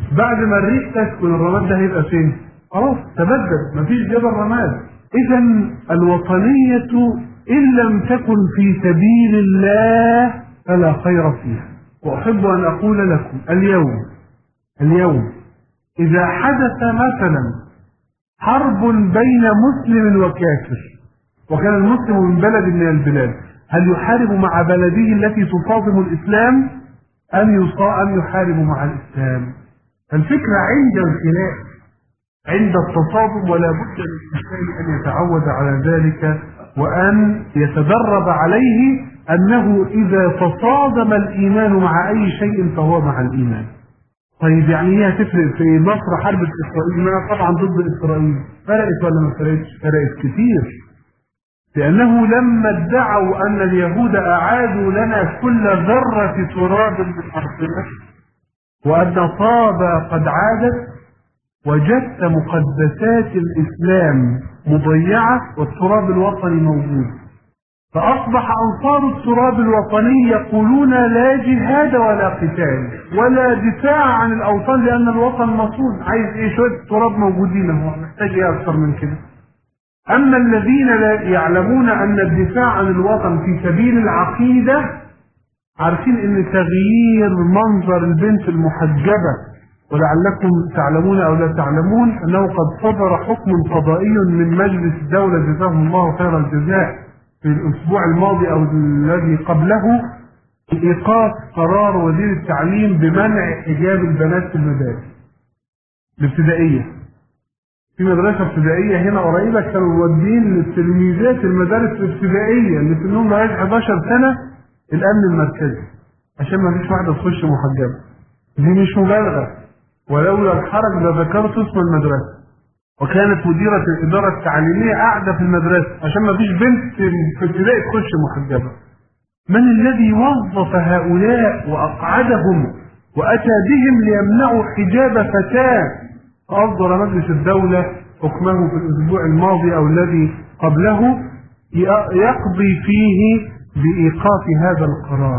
بعد ما الريح تسكن الرماد ده هيبقى فين؟ خلاص تبدل، مفيش جبل رماد. إذا الوطنية إن لم تكن في سبيل الله فلا خير فيها. وأحب أن أقول لكم اليوم اليوم إذا حدث مثلا حرب بين مسلم وكافر، وكان المسلم من بلد من البلاد، هل يحارب مع بلده التي تصادم الإسلام أم أم يحارب مع الإسلام؟ الفكرة عند الخلاف، عند التصادم، ولا بد للإنسان أن يتعود على ذلك وأن يتدرب عليه أنه إذا تصادم الإيمان مع أي شيء فهو مع الإيمان. طيب يعني هي هتفرق في مصر حرب إسرائيل؟ ما طبعا ضد إسرائيل، فرقت ولا ما فرقتش؟ فرقت كتير، لأنه لما ادعوا أن اليهود أعادوا لنا كل ذرة تراب من أرضنا وأن طابة قد عادت، وجدت مقدسات الإسلام مضيعة والتراب الوطني موجود، فأصبح أنصار التراب الوطني يقولون لا جهاد ولا قتال ولا دفاع عن الأوطان لأن الوطن مصون. عايز إيه؟ شوية تراب موجودين، هو محتاج إيه أكثر من كده؟ أما الذين لا يعلمون أن الدفاع عن الوطن في سبيل العقيدة عارفين أن تغيير منظر البنت المحجبة، ولعلكم تعلمون أو لا تعلمون أنه قد صدر حكم قضائي من مجلس الدولة جزاهم الله خير الجزاء في الأسبوع الماضي أو الذي قبله إيقاف قرار وزير التعليم بمنع حجاب البنات في المدارس الابتدائية. في مدرسة ابتدائية هنا قريبة كانوا مودين للتلميذات المدارس الابتدائية اللي سنهم لغاية حداشر سنة الأمن المركزي عشان ما فيش واحدة تخش محجبة. دي مش مبالغة، ولولا الحرج لذكرت اسم المدرسة، وكانت مديرة الإدارة التعليمية قاعدة في المدرسة عشان ما فيش بنت في ابتدائي تخش محجبة. من الذي وظف هؤلاء وأقعدهم وأتى بهم ليمنعوا حجاب فتاة؟ فأصدر مجلس الدولة حكمه في الأسبوع الماضي أو الذي قبله يقضي فيه بإيقاف هذا القرار.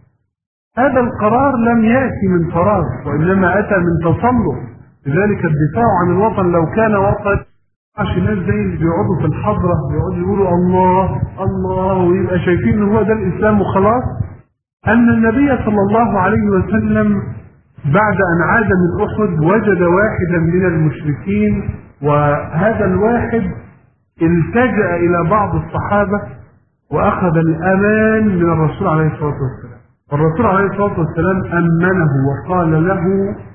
هذا القرار لم يأتي من فراغ وإنما أتى من تسلط، لذلك الدفاع عن الوطن لو كان وطن عشان الناس زي اللي بيقعدوا في الحضرة بيقعدوا يقولوا الله الله ويبقى شايفين ان هو ده الإسلام وخلاص. أن النبي صلى الله عليه وسلم بعد أن عاد من أحد وجد واحدا من المشركين، وهذا الواحد التجأ إلى بعض الصحابة وأخذ الأمان من الرسول عليه الصلاة والسلام. الرسول عليه الصلاة والسلام أمنه وقال له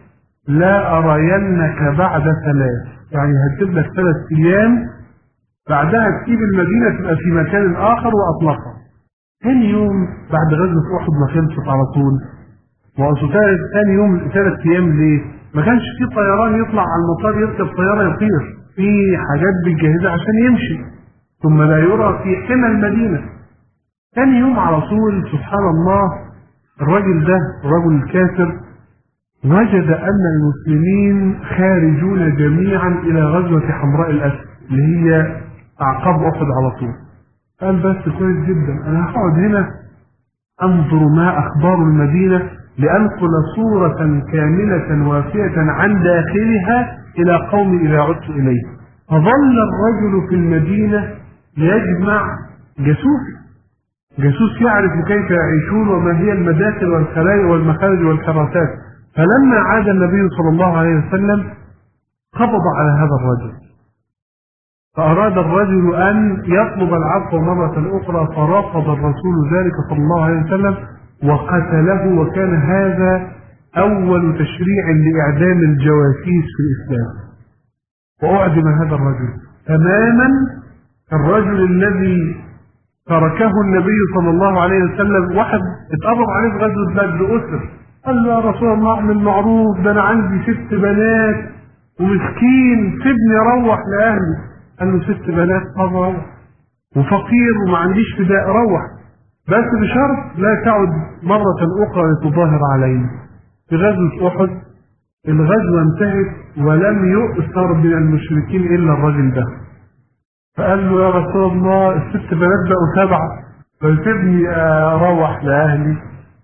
لا أرينك بعد ثلاث، يعني هتجيب لك ثلاث أيام بعدها تسيب المدينة تبقى في مكان آخر وأطلقها. ثاني يوم بعد غزوة أحد ما خلصت على طول، وأصل ثاني يوم ثلاث أيام ليه؟ ما كانش في طيران يطلع على المطار يركب طيارة يطير، في حاجات بتجهزها عشان يمشي ثم لا يرى في حمى المدينة. ثاني يوم على طول سبحان الله الرجل ده الرجل الكافر وجد أن المسلمين خارجون جميعا إلى غزوة حمراء الأسد اللي هي أعقاب أحد على طول. قال بس كويس جدا، أنا هقعد هنا أنظر ما أخبار المدينة لأنقل صورة كاملة وافية عن داخلها إلى قوم إذا عدت إليه. فظل الرجل في المدينة يجمع جاسوس جاسوس يعرف كيف يعيشون وما هي المداخل والخلايا والمخارج والكراسات. فلما عاد النبي صلى الله عليه وسلم قبض على هذا الرجل، فأراد الرجل أن يطلب العفو مرة أخرى، فرفض الرسول ذلك صلى الله عليه وسلم وقتله. وكان هذا أول تشريع لإعدام الجواسيس في الإسلام، وأعدم هذا الرجل تماما. الرجل الذي تركه النبي صلى الله عليه وسلم واحد اتقبض عليه في غزوة بدر أسر، قال له يا رسول الله اعمل معروف، ده أنا عندي ست بنات ومسكين سيبني روح لأهلي. قال له ست بنات؟ طب روح، وفقير وما عنديش فداء، روح بس بشرط لا تعد مرة أخرى لتظاهر علي. في غزوة أحد الغزوة انتهت ولم يؤثر من المشركين إلا الرجل ده. فقال له يا رسول الله الست بنات بقوا سبعة، فسيبني أروح لأهلي.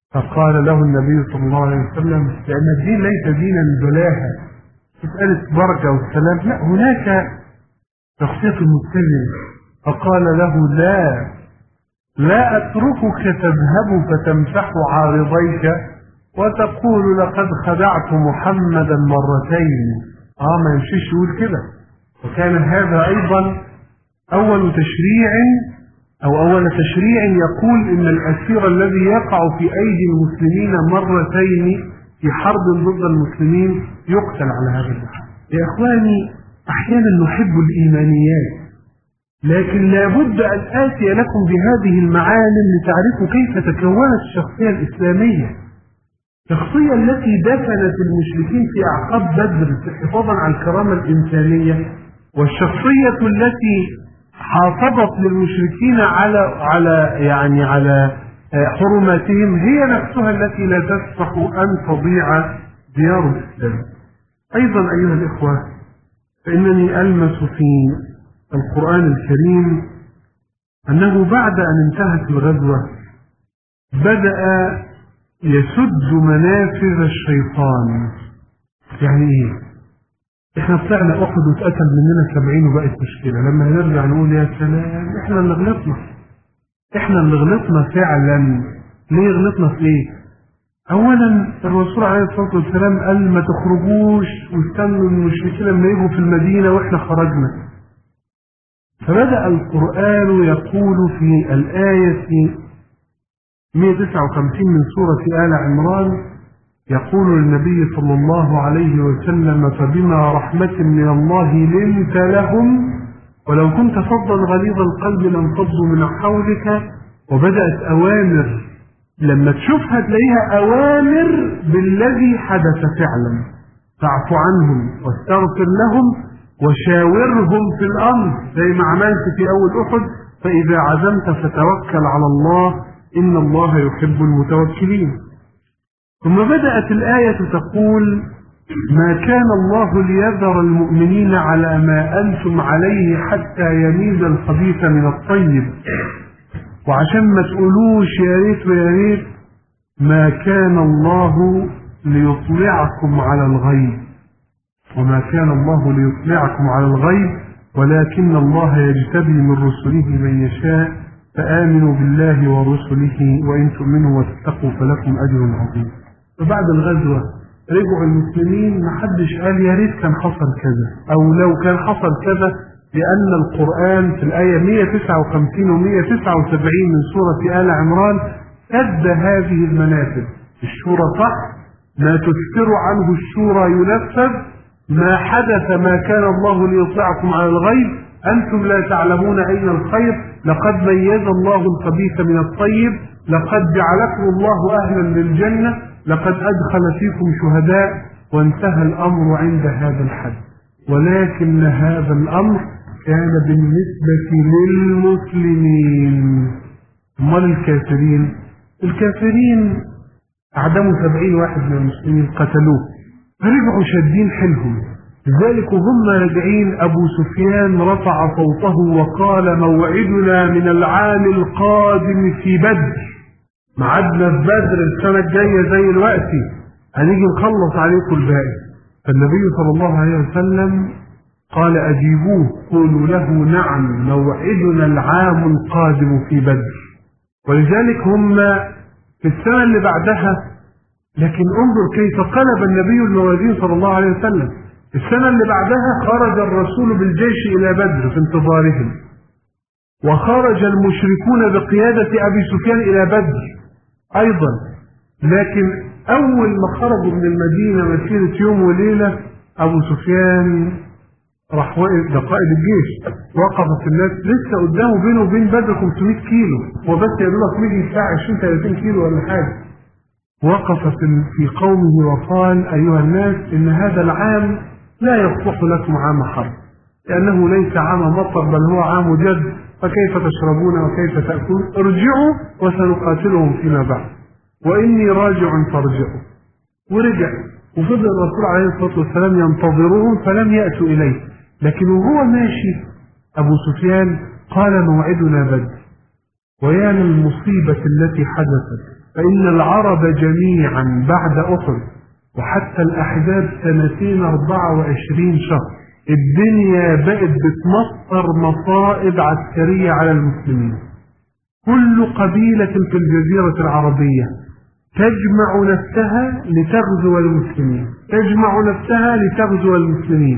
فقال له النبي صلى الله عليه وسلم: لأن الدين ليس دين البلاهة مسألة بركة والسلام، لا، هناك شخصية المسلم. فقال له: لا لا أتركك تذهب فتمسح عارضيك وتقول لقد خدعت محمدا مرتين. اه ما يمشيش يقول كده. وكان هذا أيضا أول تشريع أو أول تشريع يقول إن الأسير الذي يقع في أيدي المسلمين مرتين في حرب ضد المسلمين يقتل على هذا النحو. يا إخواني، أحيانا نحب الإيمانيات، لكن لابد أن آتي لكم بهذه المعالم لتعرفوا كيف تكونت الشخصية الإسلامية. الشخصية التي دفنت المشركين في أعقاب بدر حفاظا على الكرامة الإنسانية، والشخصية التي حافظت للمشركين على على يعني على حرماتهم هي نفسها التي لا تسمح أن تضيع ديار الإسلام. أيضا أيها الإخوة، فإنني ألمس في القرآن الكريم أنه بعد أن انتهت الغزوة بدأ يسد منافذ الشيطان. يعني إيه؟ إحنا طلعنا أحد واتقتل مننا سبعين وبقت مشكلة، لما نرجع نقول يا سلام إحنا اللي غلطنا، إحنا اللي غلطنا فعلا. ليه غلطنا في إيه؟ أولا الرسول عليه الصلاة والسلام قال ما تخرجوش واستنوا المشركين لما يجوا في المدينة وإحنا خرجنا. فبدأ القرآن يقول في الآية مئة وتسعة وخمسين من سورة آل عمران، يقول النبي صلى الله عليه وسلم: فبما رحمة من الله لنت لهم ولو كنت فظا غليظ القلب لانفضوا من حولك. وبدأت أوامر، لما تشوفها تلاقيها أوامر بالذي حدث فعلا: فاعف عنهم واستغفر لهم وشاورهم في الأمر، زي ما عملت في أول أحد. فإذا عزمت فتوكل على الله إن الله يحب المتوكلين. ثم بدأت الآية تقول: ما كان الله ليذر المؤمنين على ما أنتم عليه حتى يميز الخبيث من الطيب. وعشان ما تقولوش يا ريت ويا ريت، ما كان الله ليطلعكم على الغيب، وما كان الله ليطلعكم على الغيب ولكن الله يجتبي من رسله من يشاء، فآمنوا بالله ورسله وإن تؤمنوا وتتقوا فلكم أجر عظيم. فبعد الغزوة رجعوا المسلمين، محدش قال يا ريت كان حصل كذا أو لو كان حصل كذا، لأن القرآن في الآية مئة وتسعة وخمسين و مئة وتسعة وسبعين من سورة آل عمران سد هذه المنافذ. الشورى صح، ما تسكر عنه الشورى ينفذ. ما حدث ما كان الله ليطلعكم على الغيب، أنتم لا تعلمون أين الخير، لقد ميز الله الخبيث من الطيب، لقد جعلكم الله أهلا للجنة، لقد أدخل فيكم شهداء، وانتهى الأمر عند هذا الحد. ولكن هذا الأمر كان بالنسبة للمسلمين. أمال الكافرين؟ الكافرين أعدموا سبعين واحد من المسلمين، قتلوه، فرجعوا شادين حيلهم. لذلك وهم راجعين أبو سفيان رفع صوته وقال: موعدنا من العام القادم في بدر، معدنا في بدر السنة الجاية زي الوقت، هنيجي نخلص عليكم الباقي. فالنبي صلى الله عليه وسلم قال: أجيبوه قولوا له نعم موعدنا العام القادم في بدر. ولذلك هم في السنة اللي بعدها، لكن انظر كيف قلب النبي الموازين صلى الله عليه وسلم. السنة اللي بعدها خرج الرسول بالجيش إلى بدر في انتظارهم، وخرج المشركون بقيادة أبي سفيان إلى بدر أيضا. لكن أول ما خرجوا من المدينة مسيرة يوم وليلة، أبو سفيان راح واقف، ده قائد الجيش، وقفت الناس لسه قدامه بينه وبين بدر خمسمائة كيلو، وبس يدلك ميجي الساعة عشرين ثلاثين كيلو ولا حاجة. وقف في قومه وقال: أيها الناس، إن هذا العام لا يصلح لكم عام حرب، لأنه ليس عام مطر بل هو عام جد، فكيف تشربون وكيف تأكلون؟ ارجعوا وسنقاتلهم فيما بعد، وإني راجع فارجعوا. ورجع، وفضل الرسول عليه الصلاة والسلام ينتظرون فلم يأتوا إليه. لكن وهو ماشي أبو سفيان قال: موعدنا بدر. ويا للمصيبة التي حدثت، فإن العرب جميعا بعد أحد وحتى الأحزاب سنتين أربعة وعشرين شهر الدنيا بقت بتمطر مصائب عسكرية على المسلمين. كل قبيلة في الجزيرة العربية تجمع نفسها لتغزو المسلمين، تجمع نفسها لتغزو المسلمين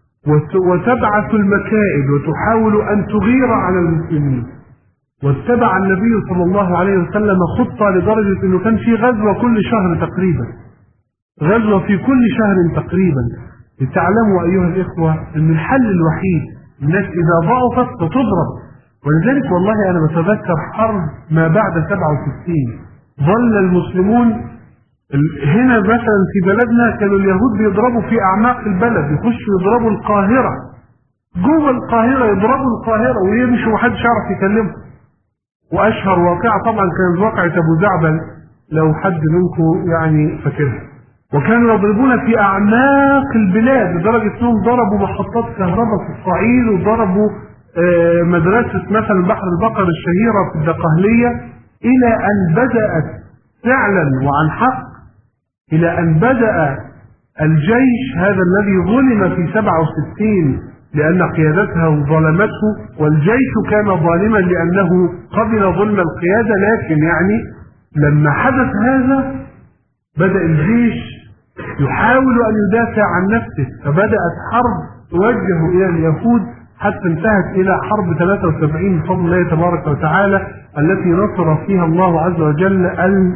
وتبعث المكائد وتحاول أن تغير على المسلمين. واتبع النبي صلى الله عليه وسلم خطة لدرجة أنه كان في غزوة كل شهر تقريبا، غزوة في كل شهر تقريبا، لتعلموا أيها الإخوة أن الحل الوحيد الناس إذا ضعفت فتضرب. ولذلك والله أنا بتذكر حرب ما بعد سبعة وستين، ظل المسلمون هنا مثلا في بلدنا كانوا اليهود بيضربوا في أعماق البلد، يخشوا يضربوا القاهرة، جوه القاهرة يضربوا القاهرة ويمشوا ومحدش يعرف يكلمهم. وأشهر واقعة طبعا كانت واقعة أبو زعبل لو حد منكم يعني فاكرها. وكانوا يضربون في أعماق البلاد لدرجة أنهم ضربوا محطات كهرباء في الصعيد، وضربوا مدرسة مثلا بحر البقر الشهيرة في الدقهلية، إلى أن بدأت فعلا وعن حق، إلى أن بدأ الجيش هذا الذي ظلم في سبعة وستين لأن قيادته ظلمته، والجيش كان ظالما لأنه قبل ظلم القيادة، لكن يعني لما حدث هذا بدأ الجيش يحاول أن يدافع عن نفسه، فبدأت حرب توجه إلى اليهود حتى انتهت إلى حرب ثلاثة وسبعين بفضل الله تبارك وتعالى، التي نصر فيها الله عز وجل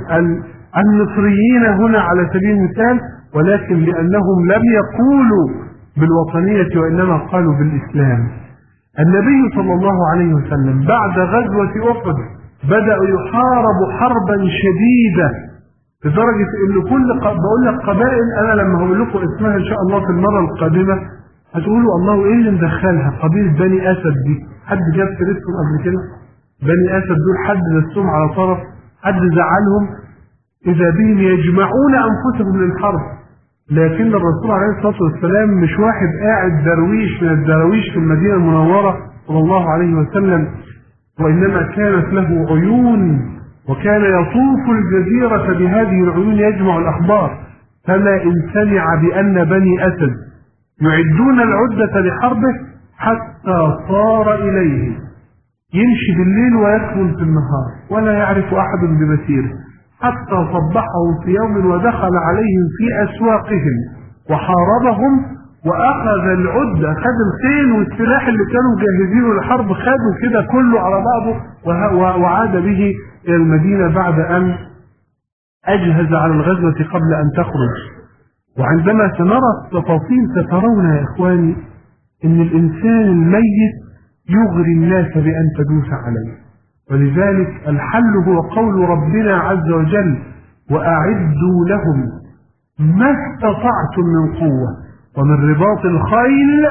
النصريين هنا على سبيل المثال، ولكن لأنهم لم يقولوا بالوطنية وإنما قالوا بالإسلام. النبي صلى الله عليه وسلم بعد غزوة أحد بدأ يحارب حربا شديدة لدرجة إن كل بقول لك قبائل، أنا لما هقول لكم اسمها إن شاء الله في المرة القادمة هتقولوا الله إيه اللي مدخلها قبيلة بني أسد دي؟ حد جاب سيرتهم قبل كده؟ بني أسد دول حد دسهم على طرف؟ حد زعلهم؟ إذا بهم يجمعون أنفسهم للحرب. لكن الرسول عليه الصلاة والسلام مش واحد قاعد درويش من الدرويش في المدينة المنورة صلى الله عليه وسلم، وإنما كانت له عيون، وكان يطوف الجزيرة بهذه العيون يجمع الأخبار. فما إن سمع بأن بني أسد يعدون العدة لحربه حتى صار إليه، يمشي بالليل ويدخل في النهار ولا يعرف أحد بمسيره، حتى صبحهم في يوم ودخل عليهم في أسواقهم وحاربهم وأخذ العدة، خد الخيل والسلاح اللي كانوا جاهزين للحرب، خدوا كده كله على بعضه وعاد به إلى المدينة بعد أن أجهز على الغزوة قبل أن تخرج. وعندما سنرى التفاصيل سترون يا إخواني إن الإنسان الميت يغري الناس بأن تدوس عليه. ولذلك الحل هو قول ربنا عز وجل: وأعدوا لهم ما استطعتم من قوة ومن رباط الخيل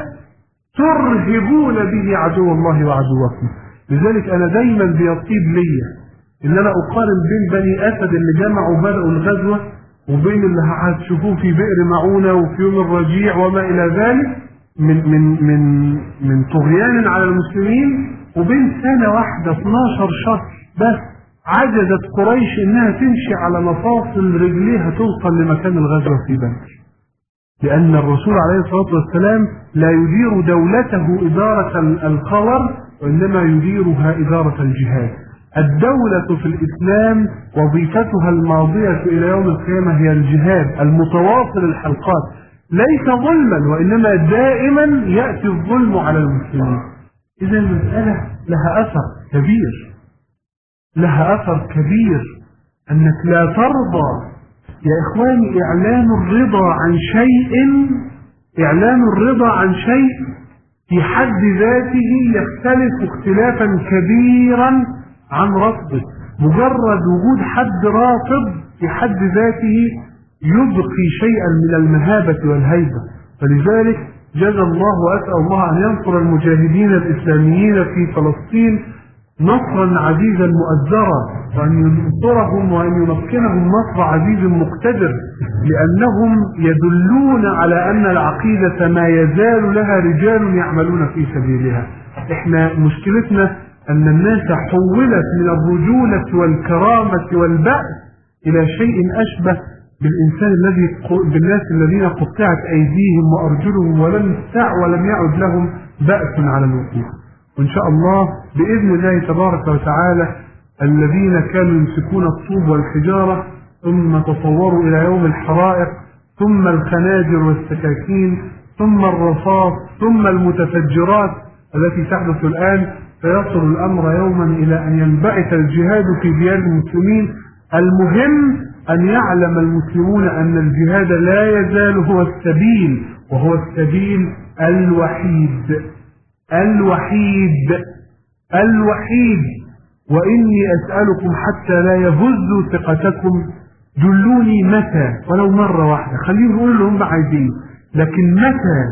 ترهبون به عدو الله وعدوكم. لذلك أنا دايما بيطيب لي إن أنا أقارن بين بني أسد اللي جمعوا بدأوا الغزوة وبين اللي هتشوفوه في بئر معونة وفي يوم الرجيع وما إلى ذلك من من من من طغيان على المسلمين، وبين سنة واحدة اثناشر شهر بس عجزت قريش إنها تمشي على مفاصل رجليها توصل لمكان الغزوة في بدر. لأن الرسول عليه الصلاة والسلام لا يدير دولته إدارة الخور، وإنما يديرها إدارة الجهاد. الدولة في الإسلام وظيفتها الماضية إلى يوم القيامة هي الجهاد المتواصل الحلقات، ليس ظلما وإنما دائما يأتي الظلم على المسلمين. إذا المسألة لها أثر كبير، لها أثر كبير أنك لا ترضى يا إخواني. إعلان الرضا عن شيء إعلان الرضا عن شيء في حد ذاته يختلف اختلافا كبيرا عن رفضه. مجرد وجود حد رافض في حد ذاته يبقي شيئا من المهابة والهيبة. فلذلك جزا الله وأسأل الله أن ينصر المجاهدين الإسلاميين في فلسطين نصرا عزيزا مؤزرا، وأن ينصرهم وأن يمكنهم نصر عزيز مقتدر، لأنهم يدلون على أن العقيدة ما يزال لها رجال يعملون في سبيلها. احنا مشكلتنا أن الناس حولت من الرجولة والكرامة والبأس إلى شيء أشبه بالإنسان الذي بالناس الذين قطعت أيديهم وأرجلهم ولم يستع ولم يعد لهم بأس على الوقوف. وإن شاء الله بإذن الله تبارك وتعالى الذين كانوا يمسكون الطوب والحجارة ثم تصوروا إلى يوم الحرائق ثم الخناجر والسكاكين ثم الرصاص ثم المتفجرات التي تحدث الآن، فيصل الأمر يوما إلى أن ينبعث الجهاد في ديار المسلمين. المهم أن يعلم المسلمون أن الجهاد لا يزال هو السبيل، وهو السبيل الوحيد الوحيد الوحيد. وإني أسألكم حتى لا يهزوا ثقتكم دلوني متى ولو مرة واحدة، خليهم يقولوا اللي هم عايزين، لكن متى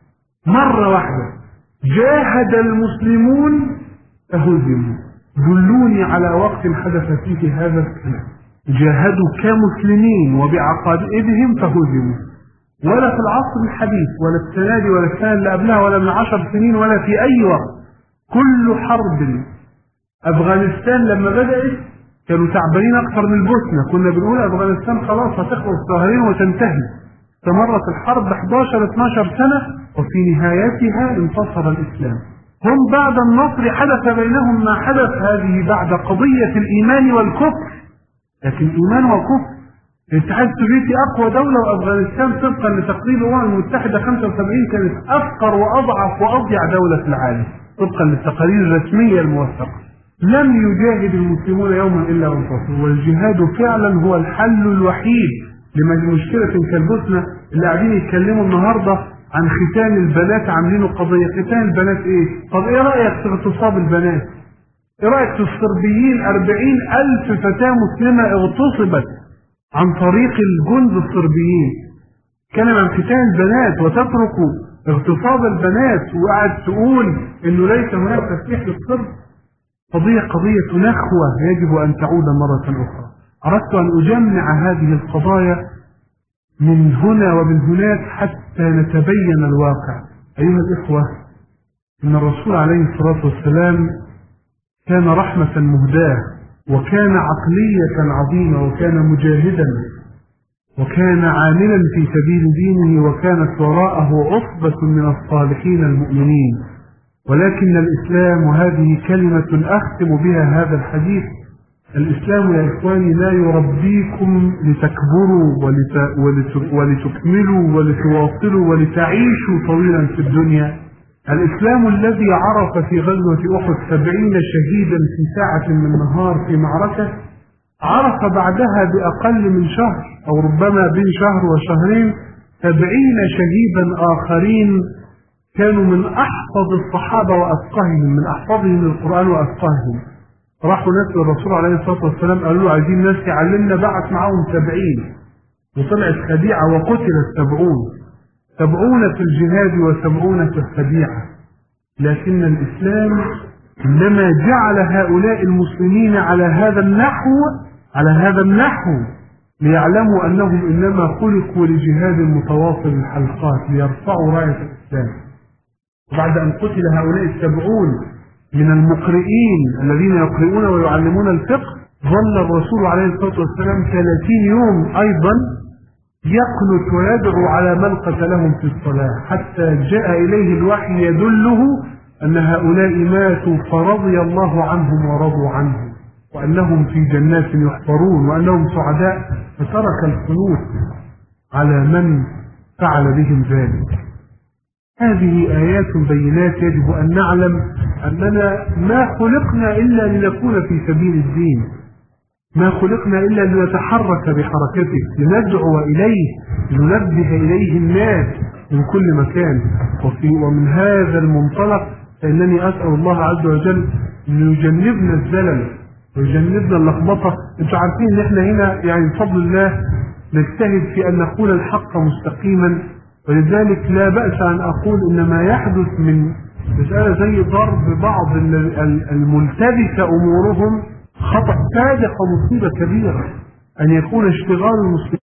مرة واحدة جاهد المسلمون فهزموا. دلوني على وقت حدث فيه هذا الكلام، جاهدوا كمسلمين وبعقائدهم فهزموا، ولا في العصر الحديث ولا السنة دي ولا السنة اللي قبلها ولا من عشر سنين ولا في أي وقت. كل حرب أفغانستان لما بدأت كانوا تعبانين أكثر من البوسنة، كنا بنقول أفغانستان خلاص هتخلص شهرين وتنتهي. استمرت الحرب احداشر اتناشر سنة وفي نهايتها انتصر الإسلام. هم بعد النصر حدث بينهم ما حدث، هذه بعد قضية الإيمان والكفر. لكن إيمان وكفر، الاتحاد السوفيتي أقوى دولة وأفغانستان طبقا لتقرير الأمم المتحدة خمسة وسبعين كانت أفقر وأضعف وأضيع دولة في العالم طبقا للتقارير الرسمية الموثقة. لم يجاهد المسلمون يوما إلا وانتصروا، والجهاد فعلا هو الحل الوحيد لمشكلة كالبوسنة اللي قاعدين يتكلموا النهاردة عن ختان البنات، عاملينه قضية ختان البنات. ايه؟ طب ايه رأيك في اغتصاب البنات؟ ايه رأيك في الصربيين أربعين ألف فتاة مسلمة اغتصبت عن طريق الجند الصربيين؟ كان عن ختان البنات وتتركوا اغتصاب البنات وقعد تقول انه ليس هناك تسليح للصرب. قضية قضية نخوة يجب ان تعود مرة اخرى. اردت ان اجمع هذه القضايا من هنا ومن هناك حتى نتبين الواقع. ايها الاخوة، ان الرسول عليه الصلاة والسلام كان رحمة مهداة، وكان عقلية عظيمة، وكان مجاهدا، وكان عاملا في سبيل دينه، وكانت وراءه عصبة من الصالحين المؤمنين. ولكن الإسلام، وهذه كلمة أختم بها هذا الحديث، الإسلام يا إخواني لا يربيكم لتكبروا ولت... ولت... ولتكملوا ولتواصلوا ولتعيشوا طويلا في الدنيا. الإسلام الذي عرف في غزوة أحد سبعين شهيدا في ساعة من النهار في معركة، عرف بعدها بأقل من شهر أو ربما بين شهر وشهرين سبعين شهيدا آخرين كانوا من أحفظ الصحابة وأفقههم، من أحفظهم القرآن وأفقههم. راحوا ناس للرسول عليه الصلاة والسلام قالوا له عايزين ناس يعلمنا، بعث معهم سبعين، وطلعت خديعة وقتل السبعون. سبعون في الجهاد وسبعون في الخديعة. لكن الإسلام إنما جعل هؤلاء المسلمين على هذا النحو على هذا النحو ليعلموا أنهم إنما خلقوا لجهاد متواصل الحلقات ليرفعوا راية الإسلام. وبعد أن قتل هؤلاء السبعون من المقرئين الذين يقرؤون ويعلمون الفقه، ظل الرسول عليه الصلاة والسلام ثلاثين يوم أيضا يقنت ويدعو على من قتلهم في الصلاة، حتى جاء إليه الوحي يدله أن هؤلاء ماتوا فرضي الله عنهم ورضوا عنه، وأنهم في جنات يحفرون، وأنهم سعداء، فترك القنوت على من فعل بهم ذلك. هذه آيات بينات يجب أن نعلم أننا ما خلقنا إلا لنكون في سبيل الدين، ما خلقنا إلا لنتحرك بحركته، لندعو إليه، لننبه إليه الناس من كل مكان. وفي ومن هذا المنطلق فإنني أسأل الله عز وجل أن يجنبنا الزلل ويجنبنا اللخبطة. انتوا عارفين ان احنا هنا يعني بفضل الله نجتهد في ان نقول الحق مستقيما، ولذلك لا بأس ان اقول ان ما يحدث من مسألة زي ضرب بعض الملتبسة امورهم خطأ فادح ومصيبة كبيرة. ان يكون اشتغال المسلمين